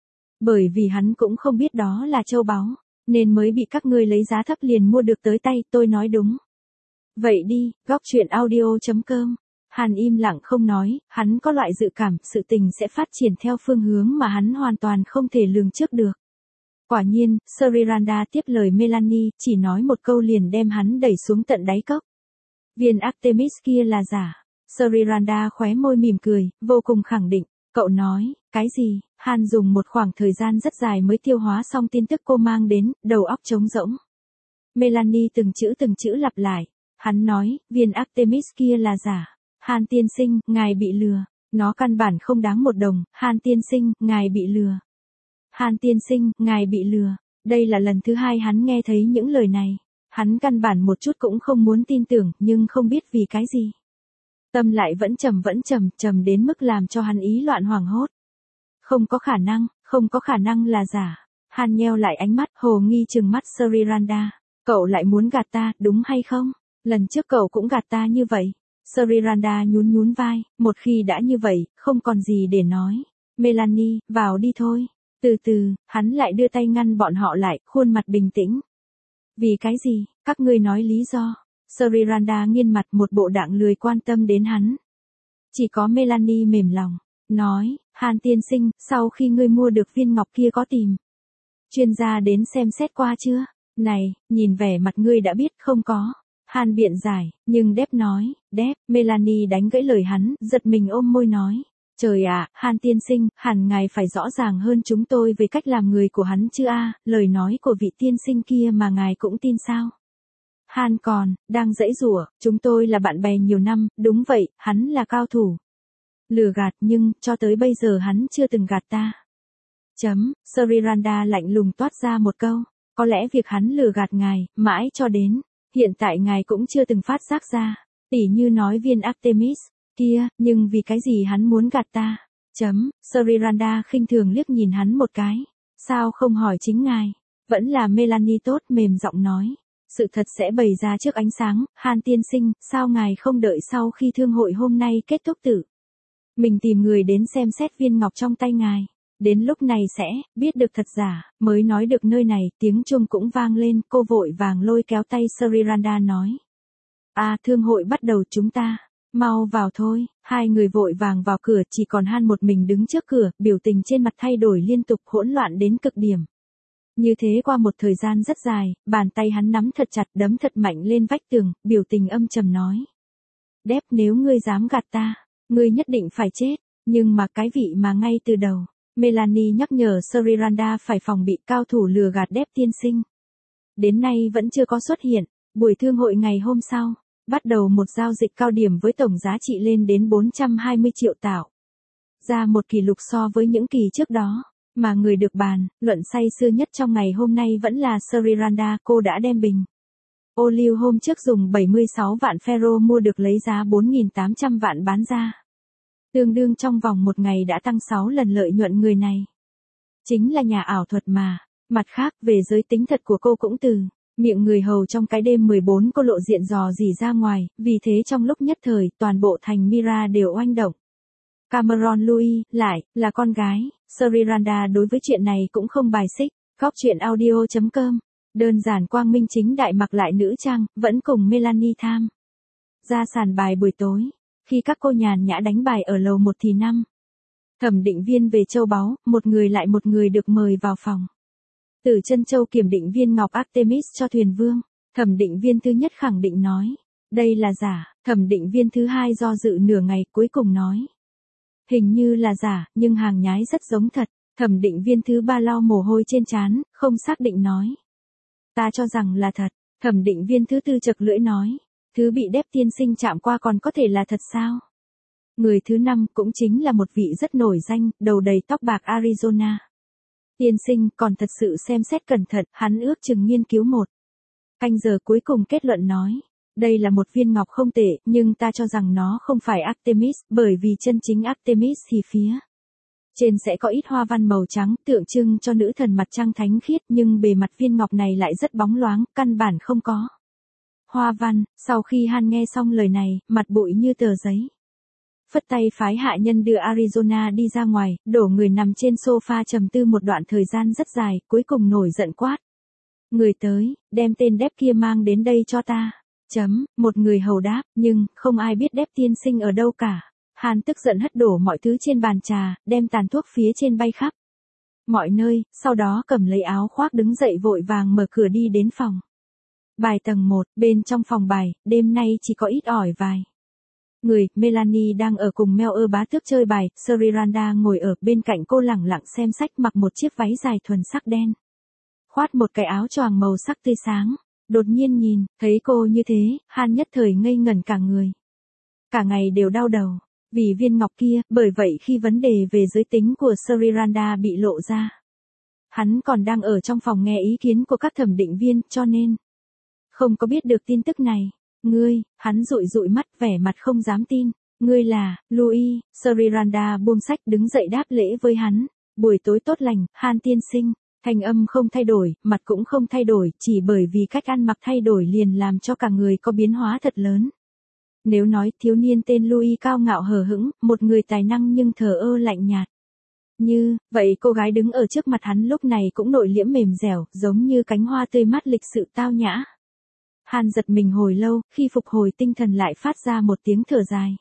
Bởi vì hắn cũng không biết đó là châu báu, nên mới bị các ngươi lấy giá thấp liền mua được tới tay, tôi nói đúng. Vậy đi, góc truyện audio chấm com. Han im lặng không nói, hắn có loại dự cảm sự tình sẽ phát triển theo phương hướng mà hắn hoàn toàn không thể lường trước được. Quả nhiên, Sriranda tiếp lời Melanie, chỉ nói một câu liền đem hắn đẩy xuống tận đáy cốc. Viên Artemis kia là giả. Sriranda khóe môi mỉm cười, vô cùng khẳng định. Cậu nói, cái gì? Han dùng một khoảng thời gian rất dài mới tiêu hóa xong tin tức cô mang đến, đầu óc trống rỗng. Melanie từng chữ từng chữ lặp lại. Hắn nói, viên Artemis kia là giả. Han tiên sinh, ngài bị lừa. Nó căn bản không đáng một đồng. Han tiên sinh, ngài bị lừa. Han tiên sinh, ngài bị lừa. Đây là lần thứ hai hắn nghe thấy những lời này. Hắn căn bản một chút cũng không muốn tin tưởng, nhưng không biết vì cái gì. Tâm lại vẫn trầm vẫn trầm, trầm đến mức làm cho hắn ý loạn hoảng hốt. Không có khả năng, không có khả năng là giả. Han nheo lại ánh mắt, hồ nghi trừng mắt Sriranda. Cậu lại muốn gạt ta, đúng hay không? Lần trước cậu cũng gạt ta như vậy. Sriranda nhún nhún vai, một khi đã như vậy, không còn gì để nói. Melanie, vào đi thôi. Từ từ, hắn lại đưa tay ngăn bọn họ lại, khuôn mặt bình tĩnh. Vì cái gì, các ngươi nói lý do. Sriranda nghiêng mặt một bộ đạng lười quan tâm đến hắn. Chỉ có Melanie mềm lòng, nói, Han tiên sinh, sau khi ngươi mua được viên ngọc kia có tìm chuyên gia đến xem xét qua chưa? Này, nhìn vẻ mặt ngươi đã biết không có. Han biện giải, nhưng Đép nói, Đép, Melanie đánh gãy lời hắn, giật mình ôm môi nói. Trời ạ, Han tiên sinh, hẳn ngài phải rõ ràng hơn chúng tôi về cách làm người của hắn chứ a, lời nói của vị tiên sinh kia mà ngài cũng tin sao? Han còn, đang giãy giụa, chúng tôi là bạn bè nhiều năm, đúng vậy, hắn là cao thủ. Lừa gạt nhưng, cho tới bây giờ hắn chưa từng gạt ta. Chấm, Sriranda lạnh lùng toát ra một câu, có lẽ việc hắn lừa gạt ngài, mãi cho đến, hiện tại ngài cũng chưa từng phát giác ra, tỉ như nói viên Artemis. Kia, nhưng vì cái gì hắn muốn gạt ta? Chấm, Sriranda khinh thường liếc nhìn hắn một cái. Sao không hỏi chính ngài? Vẫn là Melanie tốt mềm giọng nói. Sự thật sẽ bày ra trước ánh sáng, Han tiên sinh, sao ngài không đợi sau khi thương hội hôm nay kết thúc tự mình tìm người đến xem xét viên ngọc trong tay ngài. Đến lúc này sẽ, biết được thật giả, mới nói được nơi này, tiếng chuông cũng vang lên, cô vội vàng lôi kéo tay Sriranda nói. À, thương hội bắt đầu chúng ta. Mau vào thôi, hai người vội vàng vào cửa, chỉ còn Han một mình đứng trước cửa, biểu tình trên mặt thay đổi liên tục, hỗn loạn đến cực điểm. Như thế qua một thời gian rất dài, bàn tay hắn nắm thật chặt, đấm thật mạnh lên vách tường, biểu tình âm trầm nói. Đép, nếu ngươi dám gạt ta, ngươi nhất định phải chết, nhưng mà cái vị mà ngay từ đầu, Melanie nhắc nhở Sriranda phải phòng bị cao thủ lừa gạt Đép tiên sinh. Đến nay vẫn chưa có xuất hiện, buổi thương hội ngày hôm sau. Bắt đầu một giao dịch cao điểm với tổng giá trị lên đến bốn trăm hai mươi triệu tạo. Ra một kỷ lục so với những kỳ trước đó. Mà người được bàn, luận say sưa nhất trong ngày hôm nay vẫn là Sriranda, cô đã đem bình ô liu hôm trước dùng bảy mươi sáu vạn Fero mua được lấy giá bốn nghìn tám trăm vạn bán ra. Tương đương trong vòng một ngày đã tăng sáu lần lợi nhuận. Người này chính là nhà ảo thuật mà. Mặt khác, về giới tính thật của cô cũng từ miệng người hầu trong cái đêm mười bốn cô lộ diện dò dỉ ra ngoài, vì thế trong lúc nhất thời, toàn bộ thành Mira đều oanh động. Cameron Louis, lại, là con gái, Sriranda đối với chuyện này cũng không bài xích. Góc chuyện audio chấm com, đơn giản quang minh chính đại mặc lại nữ trang, vẫn cùng Melanie tham ra sàn bài buổi tối. Khi các cô nhàn nhã đánh bài ở lầu một thì năm thẩm định viên về châu báu, một người lại một người được mời vào phòng. Từ Chân Châu kiểm định viên ngọc Artemis cho Thuyền Vương. Thẩm định viên thứ nhất khẳng định nói, đây là giả. Thẩm định viên thứ hai do dự nửa ngày cuối cùng nói, hình như là giả, nhưng hàng nhái rất giống thật. Thẩm định viên thứ ba lau mồ hôi trên trán, không xác định nói, ta cho rằng là thật. Thẩm định viên thứ tư chật lưỡi nói, thứ bị Đép tiên sinh chạm qua còn có thể là thật sao? Người thứ năm cũng chính là một vị rất nổi danh, đầu đầy tóc bạc Arizona. Tiên sinh còn thật sự xem xét cẩn thận, hắn ước chừng nghiên cứu một canh giờ cuối cùng kết luận nói, đây là một viên ngọc không tệ, nhưng ta cho rằng nó không phải Artemis, bởi vì chân chính Artemis thì phía trên sẽ có ít hoa văn màu trắng, tượng trưng cho nữ thần mặt trăng thánh khiết, nhưng bề mặt viên ngọc này lại rất bóng loáng, căn bản không có hoa văn. Sau khi hắn nghe xong lời này, mặt bụi như tờ giấy. Phất tay phái hạ nhân đưa Arizona đi ra ngoài, đổ người nằm trên sofa trầm tư một đoạn thời gian rất dài, cuối cùng nổi giận quát. Người tới, đem tên Đép kia mang đến đây cho ta. Chấm, một người hầu đáp, nhưng, không ai biết Đép tiên sinh ở đâu cả. Hàn tức giận hất đổ mọi thứ trên bàn trà, đem tàn thuốc phía trên bay khắp mọi nơi, sau đó cầm lấy áo khoác đứng dậy vội vàng mở cửa đi đến phòng bài tầng một. Bên trong phòng bài, đêm nay chỉ có ít ỏi vài người. Melanie đang ở cùng Mel ơ bá tước chơi bài, Sriranda ngồi ở bên cạnh cô lẳng lặng xem sách, mặc một chiếc váy dài thuần sắc đen, khoát một cái áo choàng màu sắc tươi sáng. Đột nhiên nhìn thấy cô như thế, Han nhất thời ngây ngẩn cả người, cả ngày đều đau đầu vì viên ngọc kia. Bởi vậy khi vấn đề về giới tính của Sriranda bị lộ ra, hắn còn đang ở trong phòng nghe ý kiến của các thẩm định viên, cho nên không có biết được tin tức này. Ngươi, hắn dụi dụi mắt, vẻ mặt không dám tin. Ngươi là Louis? Sriranda buông sách đứng dậy đáp lễ với hắn. Buổi tối tốt lành, Han tiên sinh. Thanh âm không thay đổi, mặt cũng không thay đổi, chỉ bởi vì cách ăn mặc thay đổi liền làm cho cả người có biến hóa thật lớn. Nếu nói thiếu niên tên Louis cao ngạo hờ hững, một người tài năng nhưng thờ ơ lạnh nhạt như vậy, cô gái đứng ở trước mặt hắn lúc này cũng nội liễm mềm dẻo, giống như cánh hoa tươi mát lịch sự tao nhã. Han giật mình hồi lâu, khi phục hồi tinh thần lại phát ra một tiếng thở dài.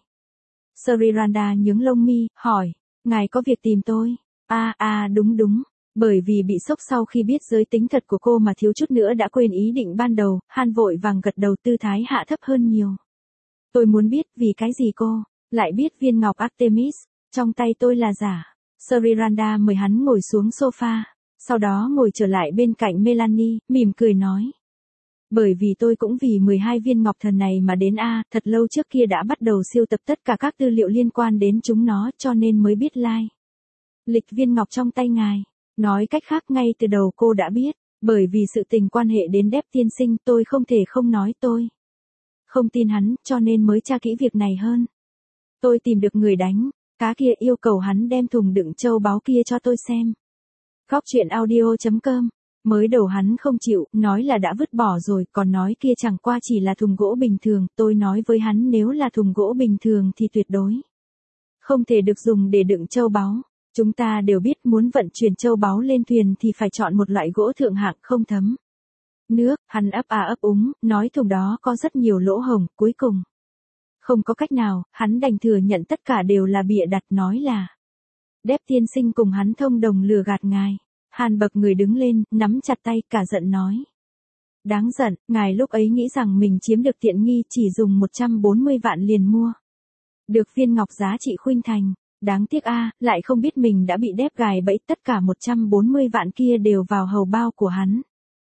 Sriranda nhướng lông mi, hỏi, ngài có việc tìm tôi? À, à đúng đúng. Bởi vì bị sốc sau khi biết giới tính thật của cô mà thiếu chút nữa đã quên ý định ban đầu, Han vội vàng gật đầu, tư thái hạ thấp hơn nhiều. Tôi muốn biết vì cái gì cô lại biết viên ngọc Artemis trong tay tôi là giả. Sriranda mời hắn ngồi xuống sofa, sau đó ngồi trở lại bên cạnh Melanie, mỉm cười nói. Bởi vì tôi cũng vì mười hai viên ngọc thần này mà đến A, thật lâu trước kia đã bắt đầu siêu tập tất cả các tư liệu liên quan đến chúng nó, cho nên mới biết lai lịch viên ngọc trong tay ngài. Nói cách khác, ngay từ đầu cô đã biết, bởi vì sự tình quan hệ đến Đép tiên sinh, tôi không thể không nói. Tôi không tin hắn, cho nên mới tra kỹ việc này hơn. Tôi tìm được người đánh cá kia, yêu cầu hắn đem thùng đựng châu báu kia cho tôi xem. Góc chuyện audio chấm com. Mới đầu hắn không chịu, nói là đã vứt bỏ rồi, còn nói kia chẳng qua chỉ là thùng gỗ bình thường. Tôi nói với hắn nếu là thùng gỗ bình thường thì tuyệt đối không thể được dùng để đựng châu báu. Chúng ta đều biết muốn vận chuyển châu báu lên thuyền thì phải chọn một loại gỗ thượng hạng không thấm nước. Hắn ấp à ấp úng, nói thùng đó có rất nhiều lỗ hổng, cuối cùng không có cách nào, hắn đành thừa nhận tất cả đều là bịa đặt, nói là Đép tiên sinh cùng hắn thông đồng lừa gạt ngài. Han bật người đứng lên, nắm chặt tay, cả giận nói. Đáng giận, ngài lúc ấy nghĩ rằng mình chiếm được tiện nghi, chỉ dùng một trăm bốn mươi vạn liền mua được viên ngọc giá trị khuynh thành. Đáng tiếc a, lại không biết mình đã bị Đép gài bẫy, tất cả một trăm bốn mươi vạn kia đều vào hầu bao của hắn.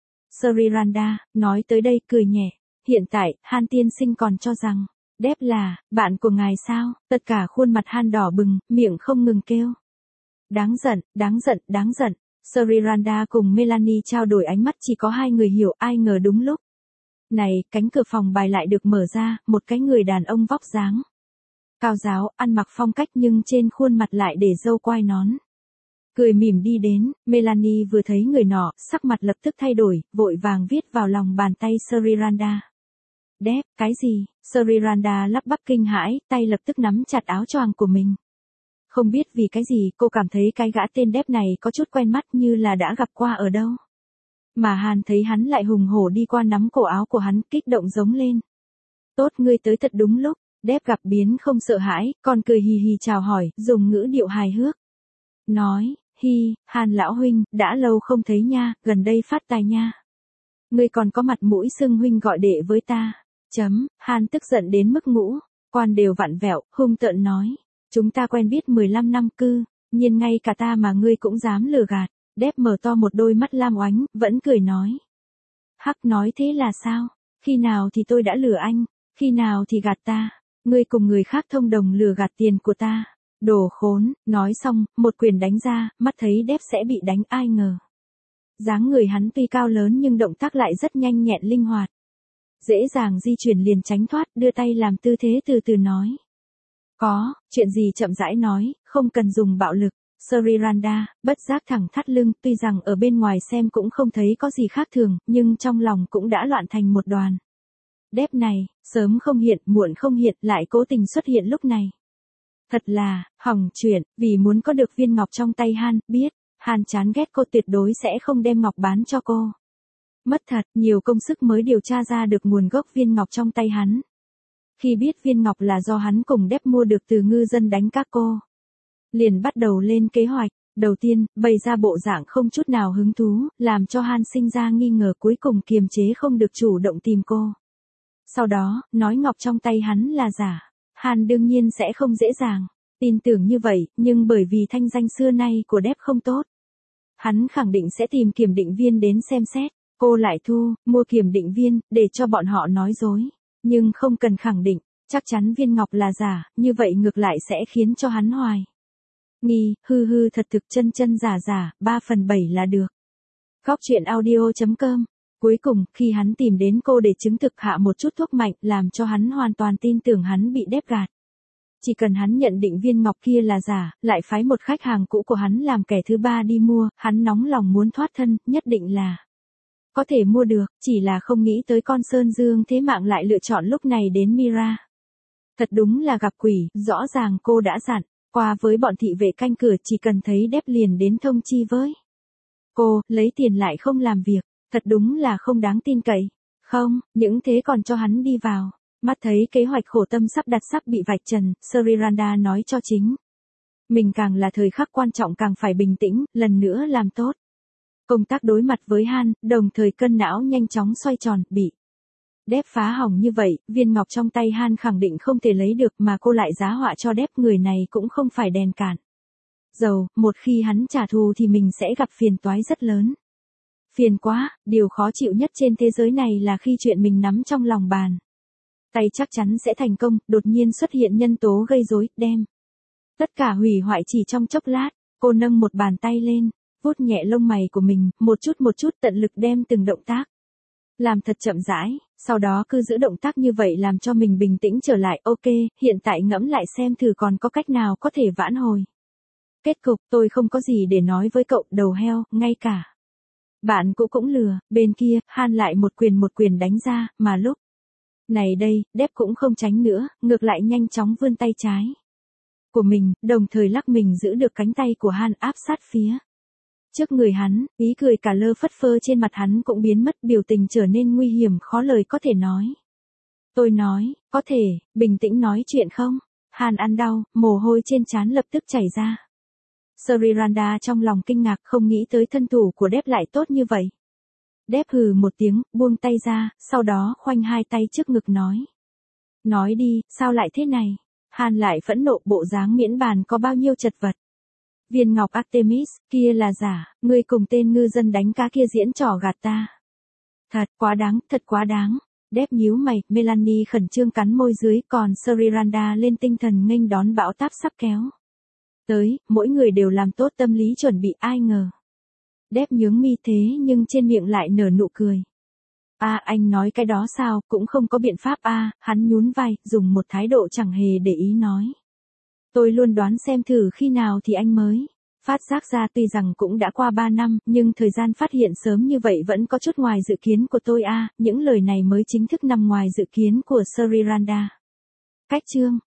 Sriranda nói tới đây cười nhẹ. Hiện tại, Han tiên sinh còn cho rằng Đép là bạn của ngài sao? Tất cả khuôn mặt Han đỏ bừng, miệng không ngừng kêu. Đáng giận, đáng giận, đáng giận. Sriranda cùng Melanie trao đổi ánh mắt, chỉ có hai người hiểu, ai ngờ đúng lúc này, cánh cửa phòng bài lại được mở ra, một cái người đàn ông vóc dáng cao ráo, ăn mặc phong cách nhưng trên khuôn mặt lại để râu quai nón. Cười mỉm đi đến, Melanie vừa thấy người nọ, sắc mặt lập tức thay đổi, vội vàng viết vào lòng bàn tay Sriranda. Đép, cái gì? Sriranda lắp bắp kinh hãi, tay lập tức nắm chặt áo choàng của mình. Không biết vì cái gì, cô cảm thấy cái gã tên Đép này có chút quen mắt, như là đã gặp qua ở đâu. Mà Hàn thấy hắn lại hùng hổ đi qua nắm cổ áo của hắn, kích động giống lên. Tốt, ngươi tới thật đúng lúc. Đép gặp biến không sợ hãi, còn cười hì hì chào hỏi, dùng ngữ điệu hài hước. Nói, hi, Hàn lão huynh, đã lâu không thấy nha, gần đây phát tài nha. Ngươi còn có mặt mũi xưng huynh gọi đệ với ta. Chấm, Hàn tức giận đến mức ngũ quan đều vặn vẹo, hung tợn nói. Chúng ta quen biết mười lăm năm cư, nhiên ngay cả ta mà ngươi cũng dám lừa gạt. Đép mở to một đôi mắt lam oánh, vẫn cười nói. Hắc, nói thế là sao? Khi nào thì tôi đã lừa anh, khi nào thì gạt ta? Ngươi cùng người khác thông đồng lừa gạt tiền của ta. Đồ khốn, nói xong, một quyền đánh ra, mắt thấy Đép sẽ bị đánh, ai ngờ. Dáng người hắn tuy cao lớn nhưng động tác lại rất nhanh nhẹn linh hoạt. Dễ dàng di chuyển liền tránh thoát, đưa tay làm tư thế từ từ nói. Có, chuyện gì chậm rãi nói, không cần dùng bạo lực. Sriranda, bất giác thẳng thắt lưng, tuy rằng ở bên ngoài xem cũng không thấy có gì khác thường, nhưng trong lòng cũng đã loạn thành một đoàn. Đép này, sớm không hiện, muộn không hiện, lại cố tình xuất hiện lúc này. Thật là, hỏng chuyện, vì muốn có được viên ngọc trong tay Han, biết, Han chán ghét cô tuyệt đối sẽ không đem ngọc bán cho cô. Mất thật, nhiều công sức mới điều tra ra được nguồn gốc viên ngọc trong tay hắn. Khi biết viên ngọc là do hắn cùng Đép mua được từ ngư dân đánh các cô, liền bắt đầu lên kế hoạch. Đầu tiên, bày ra bộ dạng không chút nào hứng thú, làm cho Han sinh ra nghi ngờ, cuối cùng kiềm chế không được chủ động tìm cô. Sau đó, nói ngọc trong tay hắn là giả. Han đương nhiên sẽ không dễ dàng tin tưởng như vậy, nhưng bởi vì thanh danh xưa nay của Đép không tốt, hắn khẳng định sẽ tìm kiểm định viên đến xem xét. Cô lại thu, mua kiểm định viên, để cho bọn họ nói dối. Nhưng không cần khẳng định, chắc chắn viên ngọc là giả, như vậy ngược lại sẽ khiến cho hắn hoài nghi, hư hư thật thực, chân chân giả giả, ba phần bảy là được. Góc truyện audio chấm com. Cuối cùng, khi hắn tìm đến cô để chứng thực, hạ một chút thuốc mạnh, làm cho hắn hoàn toàn tin tưởng hắn bị Đép gạt. Chỉ cần hắn nhận định viên ngọc kia là giả, lại phái một khách hàng cũ của hắn làm kẻ thứ ba đi mua, hắn nóng lòng muốn thoát thân, nhất định là có thể mua được, chỉ là không nghĩ tới con Sơn Dương Thế Mạng lại lựa chọn lúc này đến Mira. Thật đúng là gặp quỷ, rõ ràng cô đã dặn qua với bọn thị vệ canh cửa, chỉ cần thấy Đép liền đến thông chi với cô, lấy tiền lại không làm việc, thật đúng là không đáng tin cậy. Không, những thế còn cho hắn đi vào. Mắt thấy kế hoạch khổ tâm sắp đặt sắp bị vạch trần, Sriranda nói cho chính mình càng là thời khắc quan trọng càng phải bình tĩnh, lần nữa làm tốt công tác đối mặt với Han, đồng thời cân não nhanh chóng xoay tròn, bị Đép phá hỏng như vậy, viên ngọc trong tay Han khẳng định không thể lấy được, mà cô lại giá họa cho Đép, người này cũng không phải đèn cạn dầu, một khi hắn trả thù thì mình sẽ gặp phiền toái rất lớn. Phiền quá, điều khó chịu nhất trên thế giới này là khi chuyện mình nắm trong lòng bàn tay chắc chắn sẽ thành công, đột nhiên xuất hiện nhân tố gây rối, đem tất cả hủy hoại chỉ trong chốc lát. Cô nâng một bàn tay lên, vuốt nhẹ lông mày của mình, một chút một chút tận lực đem từng động tác làm thật chậm rãi, sau đó cứ giữ động tác như vậy làm cho mình bình tĩnh trở lại. Ok, hiện tại ngẫm lại xem thử còn có cách nào có thể vãn hồi kết cục. Tôi không có gì để nói với cậu, đầu heo, ngay cả bạn cũ cũng lừa. Bên kia, Han lại một quyền một quyền đánh ra, mà lúc này đây, Đép cũng không tránh nữa, ngược lại nhanh chóng vươn tay trái của mình, đồng thời lắc mình giữ được cánh tay của Han áp sát phía trước người hắn, ý cười cả lơ phất phơ trên mặt hắn cũng biến mất, biểu tình trở nên nguy hiểm khó lời có thể nói. Tôi nói, có thể, bình tĩnh nói chuyện không? Han ăn đau, mồ hôi trên trán lập tức chảy ra. Sriranda trong lòng kinh ngạc, không nghĩ tới thân thủ của Đép lại tốt như vậy. Đép hừ một tiếng, buông tay ra, sau đó khoanh hai tay trước ngực nói. Nói đi, sao lại thế này? Han lại phẫn nộ, bộ dáng miễn bàn có bao nhiêu chật vật. Viên ngọc Artemis, kia là giả, ngươi cùng tên ngư dân đánh cá kia diễn trò gạt ta. Thật quá đáng, thật quá đáng. Đép nhíu mày, Melanie khẩn trương cắn môi dưới, còn Sriranda lên tinh thần nghênh đón bão táp sắp kéo Tới, mỗi người đều làm tốt tâm lý chuẩn bị, ai ngờ. Đép nhướng mi thế nhưng trên miệng lại nở nụ cười. À, anh nói cái đó sao, cũng không có biện pháp à, hắn nhún vai, dùng một thái độ chẳng hề để ý nói. Tôi luôn đoán xem thử khi nào thì anh mới phát giác ra, tuy rằng cũng đã qua ba năm, nhưng thời gian phát hiện sớm như vậy vẫn có chút ngoài dự kiến của tôi à, những lời này mới chính thức nằm ngoài dự kiến của Sriranda. Cách chương